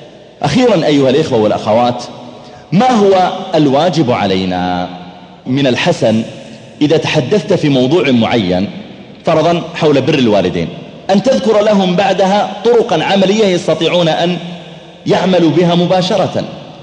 أخيرا أيها الإخوة والأخوات، ما هو الواجب علينا؟ من الحسن إذا تحدثت في موضوع معين فرضا حول بر الوالدين أن تذكر لهم بعدها طرقا عملية يستطيعون أن يعملوا بها مباشرة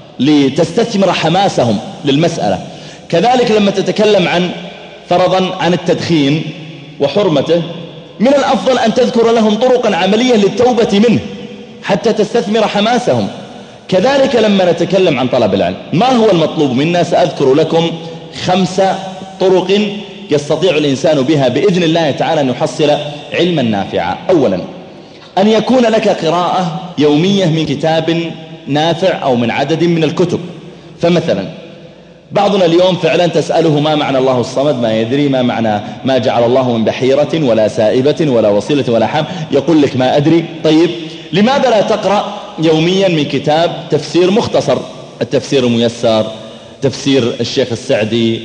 لتستثمر حماسهم للمسألة. كذلك لما تتكلم عن فرضا عن التدخين وحرمته، من الأفضل أن تذكر لهم طرقا عملية للتوبة منه حتى تستثمر حماسهم. كذلك لما نتكلم عن طلب العلم، ما هو المطلوب منا؟ سأذكر لكم خمس طرق يستطيع الإنسان بها بإذن الله تعالى أن يحصل علما نافعا. أولا، أن يكون لك قراءة يومية من كتاب نافع أو من عدد من الكتب. فمثلا بعضنا اليوم فعلا تسأله ما معنى الله الصمد، ما يدري ما معنى ما جعل الله من بحيرة ولا سائبة ولا وصيلة ولا حام، يقول لك ما أدري. طيب لماذا لا تقرأ يوميا من كتاب تفسير مختصر، التفسير الميسر، تفسير الشيخ السعدي،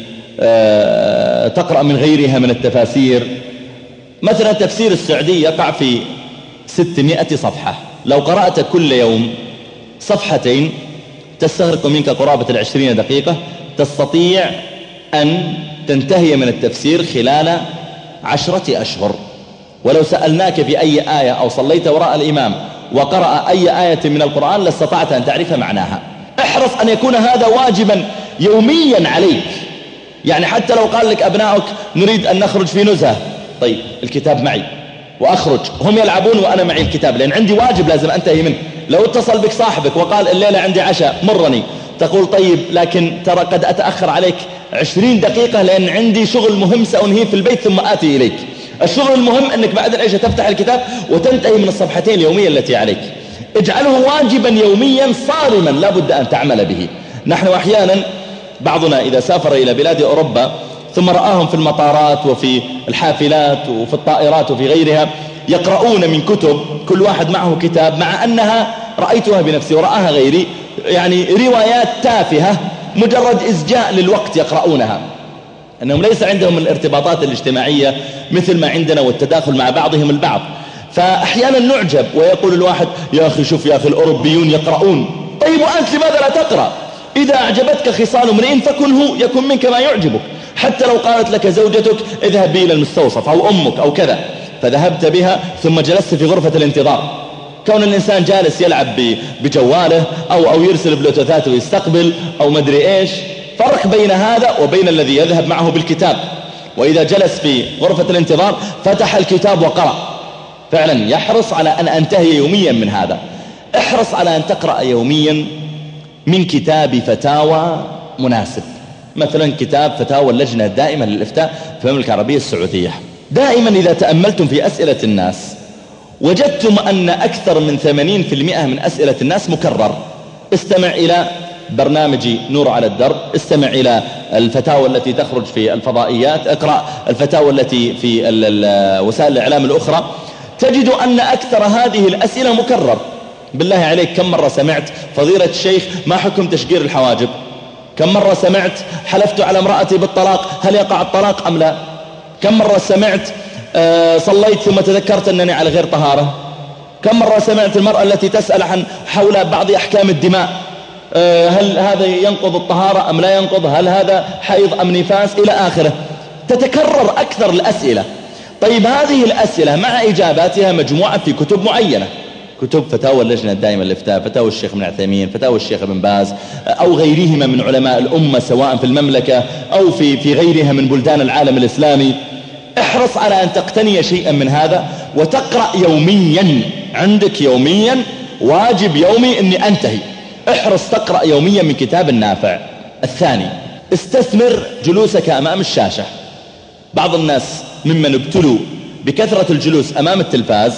أه تقرأ من غيرها من التفاسير. مثلا تفسير السعدي يقع في ستمائة صفحة، لو قرأت كل يوم صفحتين تستغرق منك قرابة العشرين دقيقة، تستطيع أن تنتهي من التفسير خلال عشرة أشهر. ولو سألناك في أي آية أو صليت وراء الإمام وقرأ أي آية من القرآن لاستطعت أن تعرف معناها. احرص أن يكون هذا واجبا يوميا عليك. يعني حتى لو قال لك أبنائك نريد أن نخرج في نزهة، طيب الكتاب معي وأخرج، هم يلعبون وأنا معي الكتاب، لأن عندي واجب لازم أنتهي منه. لو اتصل بك صاحبك وقال الليلة عندي عشاء مرني، تقول طيب لكن ترى قد أتأخر عليك عشرين دقيقة لأن عندي شغل مهم سأنهيه في البيت ثم آتي إليك. الشغل المهم أنك بعد العشاء تفتح الكتاب وتنتهي من الصفحتين اليومية التي عليك. اجعله واجبا يوميا صارما لا بد أن تعمل به. نحن أحيانا بعضنا إذا سافر إلى بلاد أوروبا ثم رآهم في المطارات وفي الحافلات وفي الطائرات وفي غيرها يقرؤون من كتب، كل واحد معه كتاب، مع أنها رأيتها بنفسي ورآها غيري، يعني روايات تافهة مجرد إزجاء للوقت يقرؤونها، أنهم ليس عندهم الارتباطات الاجتماعية مثل ما عندنا والتداخل مع بعضهم البعض. فأحيانا نعجب ويقول الواحد يا أخي شوف يا أخي الأوروبيون يقرؤون. طيب وأنت لماذا لا تقرأ؟ إذا أعجبتك خصال امرئ فكنه يكن منك ما يعجبك. حتى لو قالت لك زوجتك اذهب بي إلى المستوصف أو أمك أو كذا، فذهبت بها ثم جلست في غرفة الانتظار، كون الإنسان جالس يلعب بجواله أو, أو يرسل بلوتوثات ويستقبل أو مدري إيش، فرق بين هذا وبين الذي يذهب معه بالكتاب. وإذا جلس في غرفة الانتظار فتح الكتاب وقرأ، فعلا يحرص على أن أنتهي يوميا من هذا. احرص على أن تقرأ يوميا من كتاب فتاوى مناسب، مثلا كتاب فتاوى اللجنة الدائمة للإفتاء في المملكة العربية السعودية. دائما إذا تأملتم في أسئلة الناس وجدتم أن أكثر من ثمانين بالمئة من أسئلة الناس مكرر. استمع إلى برنامج نور على الدرب، استمع إلى الفتاوى التي تخرج في الفضائيات، اقرأ الفتاوى التي في وسائل الإعلام الأخرى، تجد أن أكثر هذه الأسئلة مكرر. بالله عليك كم مرة سمعت فضيلة الشيخ ما حكم تشقير الحواجب؟ كم مرة سمعت حلفت على امرأتي بالطلاق هل يقع الطلاق أم لا؟ كم مرة سمعت آه صليت ثم تذكرت أنني على غير طهارة؟ كم مرة سمعت المرأة التي تسأل عن حول بعض أحكام الدماء، آه هل هذا ينقض الطهارة أم لا ينقض؟ هل هذا حيض أم نفاس؟ إلى آخره. تتكرر أكثر الأسئلة. طيب هذه الأسئلة مع إجاباتها مجموعة في كتب معينة، كتب فتاوى اللجنة الدائمة للإفتاء، فتاوى الشيخ ابن عثيمين، فتاوى الشيخ ابن باز أو غيرهما من علماء الأمة سواء في المملكة أو في في غيرها من بلدان العالم الإسلامي. احرص على أن تقتني شيئا من هذا وتقرأ يوميا، عندك يوميا واجب يومي أني أنتهي. احرص تقرأ يوميا من كتاب نافع. الثاني، استثمر جلوسك أمام الشاشة. بعض الناس ممن ابتلوا بكثرة الجلوس أمام التلفاز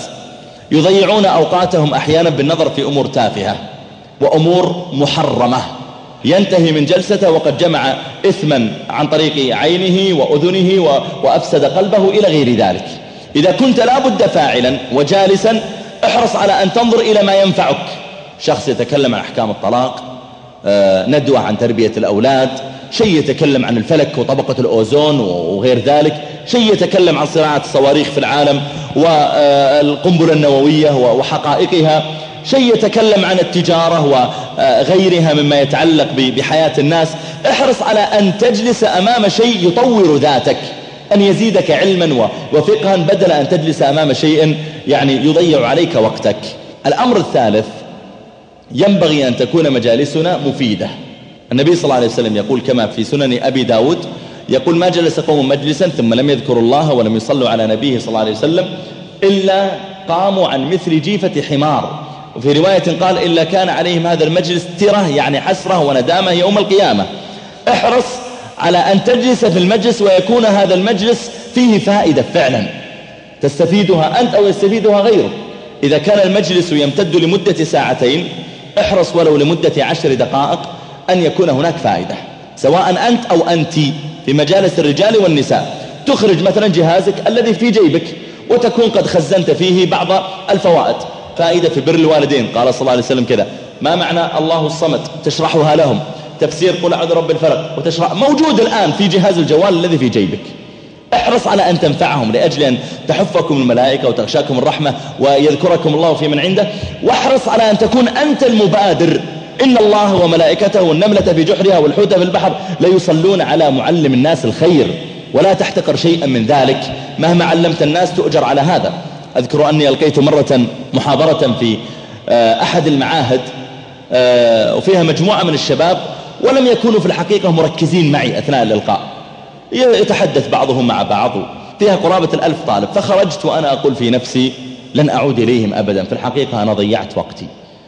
يضيعون أوقاتهم أحيانا بالنظر في أمور تافهة وأمور محرمة، ينتهي من جلسته وقد جمع إثما عن طريق عينه وأذنه وأفسد قلبه إلى غير ذلك. إذا كنت لا بد فاعلا وجالسا احرص على أن تنظر إلى ما ينفعك. شخص يتكلم عن أحكام الطلاق، ندوة عن تربية الأولاد، شيء يتكلم عن الفلك وطبقة الأوزون وغير ذلك، شيء يتكلم عن صناعة الصواريخ في العالم والقنبلة النووية وحقائقها، شيء يتكلم عن التجارة وغيرها مما يتعلق بحياة الناس. احرص على أن تجلس أمام شيء يطور ذاتك، أن يزيدك علما وفقها، بدل أن تجلس أمام شيء يعني يضيع عليك وقتك. الأمر الثالث، ينبغي أن تكون مجالسنا مفيدة. النبي صلى الله عليه وسلم يقول كما في سنن أبي داود، يقول ما جلس قوم مجلسا ثم لم يذكروا الله ولم يصلوا على نبيه صلى الله عليه وسلم إلا قاموا عن مثل جيفة حمار، وفي رواية قال إلا كان عليهم هذا المجلس تره، يعني حسرة وندامة يوم القيامة. احرص على أن تجلس في المجلس ويكون هذا المجلس فيه فائدة فعلا تستفيدها أنت أو يستفيدها غيرك. إذا كان المجلس يمتد لمدة ساعتين احرص ولو لمدة عشر دقائق أن يكون هناك فائدة، سواء أنت أو أنت في مجالس الرجال والنساء تخرج مثلا جهازك الذي في جيبك وتكون قد خزنت فيه بعض الفوائد. فائدة في بر الوالدين، قال صلى الله عليه وسلم كذا: ما معنى الله الصمد؟ تشرحها لهم. تفسير قل أعوذ برب الفلق وتشرح، موجود الآن في جهاز الجوال الذي في جيبك. احرص على أن تنفعهم لأجل أن تحفكم الملائكة وتغشاكم الرحمة ويذكركم الله في من عنده. واحرص على أن تكون أنت المبادر. إن الله وملائكته والنملة في جحرها والحوت في البحر ليصلون على معلم الناس الخير، ولا تحتقر شيئا من ذلك. مهما علمت الناس تؤجر على هذا. أذكر أني ألقيت مرة محاضرة في أحد المعاهد وفيها مجموعة من الشباب ولم يكونوا في الحقيقة مركزين معي أثناء الإلقاء، يتحدث بعضهم مع بعض، فيها قرابة الألف طالب. فخرجت وأنا أقول في نفسي لن أعود إليهم أبدا، في الحقيقة أنا ضيعت وقتي.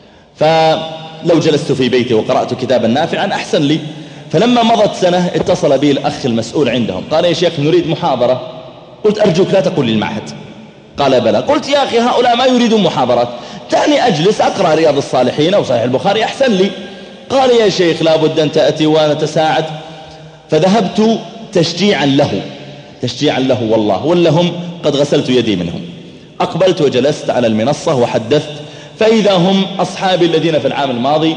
فلو جلست في بيتي وقرأت كتابا نافعا أحسن لي. فلما مضت سنة اتصل بي الأخ المسؤول عندهم، قال: يا شيخ نريد محاضرة. قلت: أرجوك لا تقول لي المعهد. قال: بلى. قلت: يا أخي هؤلاء ما يريدون محاضرات، دعني أجلس أقرأ رياض الصالحين أو صحيح البخاري أحسن لي. قال: يا شيخ لا بد أن تأتي ونتساعد. فذهبت تشجيعا له، تشجيعا له والله، ولا هم قد غسلت يدي منهم. أقبلت وجلست على المنصة وحدثت، فإذا هم أصحابي الذين في العام الماضي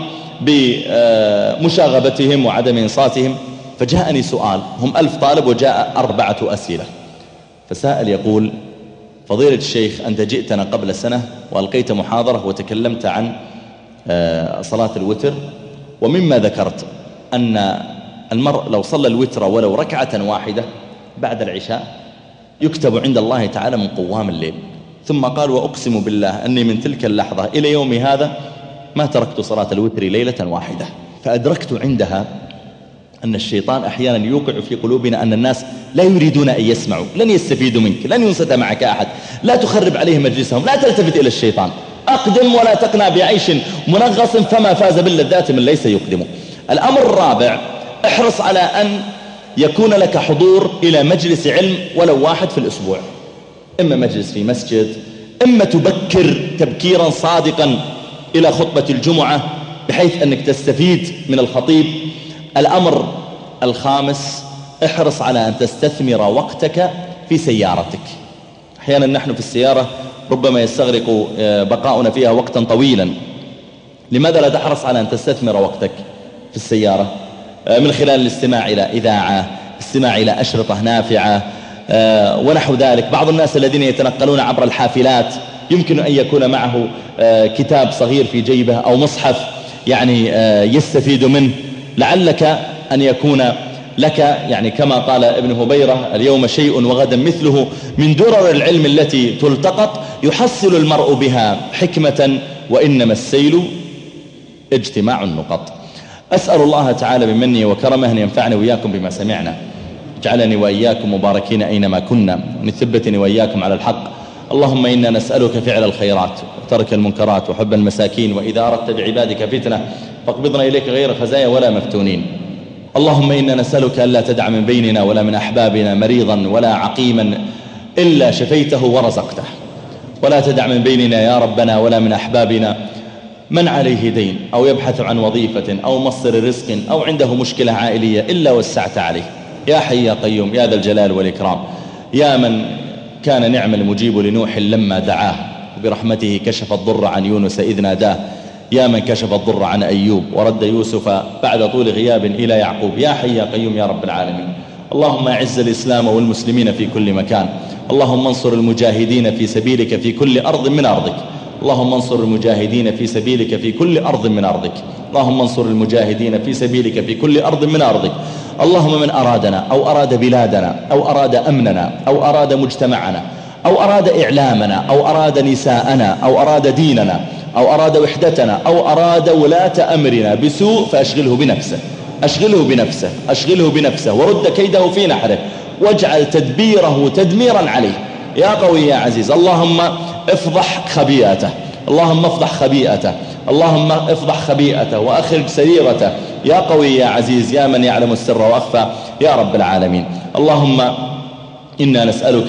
بمشاغبتهم وعدم إنصاتهم. فجاءني سؤال، هم ألف طالب وجاء أربعة أسئلة. فسائل يقول: فضيلة الشيخ أنت جئتنا قبل سنة وألقيت محاضرة وتكلمت عن صلاة الوتر، ومما ذكرت أن المرء لو صلى الوتر ولو ركعة واحدة بعد العشاء يكتب عند الله تعالى من قوام الليل. ثم قال: وأقسم بالله أني من تلك اللحظة إلى يومي هذا ما تركت صلاة الوتر ليلة واحدة. فأدركت عندها أن الشيطان أحيانا يوقع في قلوبنا أن الناس لا يريدون أن يسمعوا، لن يستفيدوا منك، لن ينصت معك أحد، لا تخرب عليهم مجلسهم، لا تلتفت إلى الشيطان، أقدم ولا تقنع بعيش منغص فما فاز باللذات من ليس يقدم. الأمر الرابع: احرص على أن يكون لك حضور إلى مجلس علم ولو واحد في الأسبوع، إما مجلس في مسجد، إما تبكر تبكيرا صادقا إلى خطبة الجمعة بحيث أنك تستفيد من الخطيب. الأمر الخامس: احرص على أن تستثمر وقتك في سيارتك. أحيانا نحن في السيارة ربما يستغرق بقاؤنا فيها وقتا طويلا. لماذا لا تحرص على أن تستثمر وقتك في السيارة من خلال الاستماع إلى إذاعة، استماع إلى أشرطة نافعة ونحو ذلك؟ بعض الناس الذين يتنقلون عبر الحافلات يمكن أن يكون معه كتاب صغير في جيبه أو مصحف يعني يستفيد منه. لعلك أن يكون لك يعني كما قال ابن هبيرة: اليوم شيء وغدا مثله من درر العلم التي تلتقط يحصل المرء بها حكمة، وإنما السيل اجتماع النقط. أسأل الله تعالى بمنه وكرمه أن ينفعني وإياكم بما سمعنا، اجعلني وإياكم مباركين أينما كنا، وأن يثبتني وإياكم على الحق. اللهم إنا نسألك فعل الخيرات وترك المنكرات وحب المساكين، وإذا أردت بعبادك فتنة فاقبضنا إليك غير خزايا ولا مفتونين. اللهم إنا نسألك ألا تدع من بيننا ولا من أحبابنا مريضا ولا عقيما إلا شفيته ورزقته، ولا تدع من بيننا يا ربنا ولا من أحبابنا من عليه دين أو يبحث عن وظيفة أو مصدر رزق أو عنده مشكلة عائلية إلا وسعت عليه. يا حي يا قيوم يا ذا الجلال والإكرام، يا من كان نعم المجيب لنوح لما دعاه، برحمته كشف الضر عن يونس إذ ناداه، يا من كشف الضر عن أيوب ورد يوسف بعد طول غياب إلى يعقوب. يا حي يا قيوم يا رب العالمين. اللهم أعز الإسلام والمسلمين في كل مكان، اللهم انصر المجاهدين في سبيلك في كل أرض من أرضك، اللهم انصر المجاهدين في سبيلك في كل أرض من أرضك، اللهم انصر المجاهدين في سبيلك في كل أرض من أرضك. اللهم من أرادنا أو أراد بلادنا أو أراد أمننا أو أراد مجتمعنا أو أراد إعلامنا أو أراد نساءنا أو أراد ديننا أو أراد وحدتنا أو أراد ولاة أمرنا بسوء فأشغله بنفسه، أشغله بنفسه أشغله بنفسه ورد كيده في نحره، واجعل تدبيره تدميرا عليه يا قوي يا عزيز. اللهم افضح خبيئته، اللهم افضح خبيئته، اللهم افضح خبيئته وأخرج سريرته يا قوي يا عزيز، يا من يعلم السر وأخفى يا رب العالمين. اللهم إنا نسألك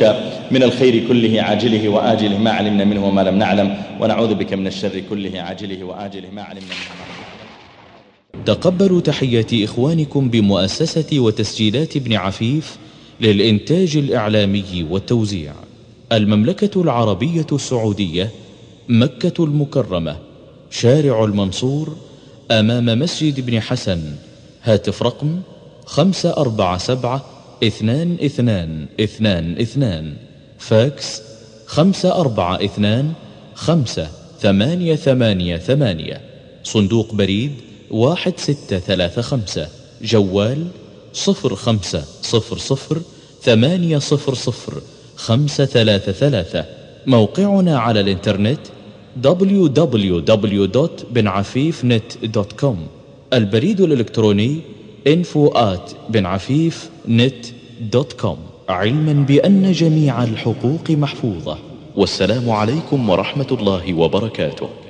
من الخير كله عاجله وآجله ما علمنا منه وما لم نعلم، ونعوذ بك من الشر كله عاجله وآجله ما علمنا منه وما لم نعلم. تقبلوا تحيات إخوانكم بمؤسسة وتسجيلات ابن عفيف للإنتاج الإعلامي والتوزيع، المملكة العربية السعودية، مكة المكرمة، شارع المنصور، أمام مسجد ابن حسن. هاتف رقم خمسة أربعة سبعة اثنان اثنان اثنان اثنان، فاكس خمسة أربعة اثنان خمسة ثمانية ثمانية ثمانية، صندوق بريد واحد ستة ثلاثة خمسة، جوال صفر خمسة صفر صفر ثمانية صفر صفر خمسة ثلاثة ثلاثة. موقعنا على الانترنت دبليو دبليو دبليو دوت بن عفيف نت دوت كوم. البريد الإلكتروني info at بنعفيف نت دوت كوم. علما بأن جميع الحقوق محفوظة. والسلام عليكم ورحمة الله وبركاته.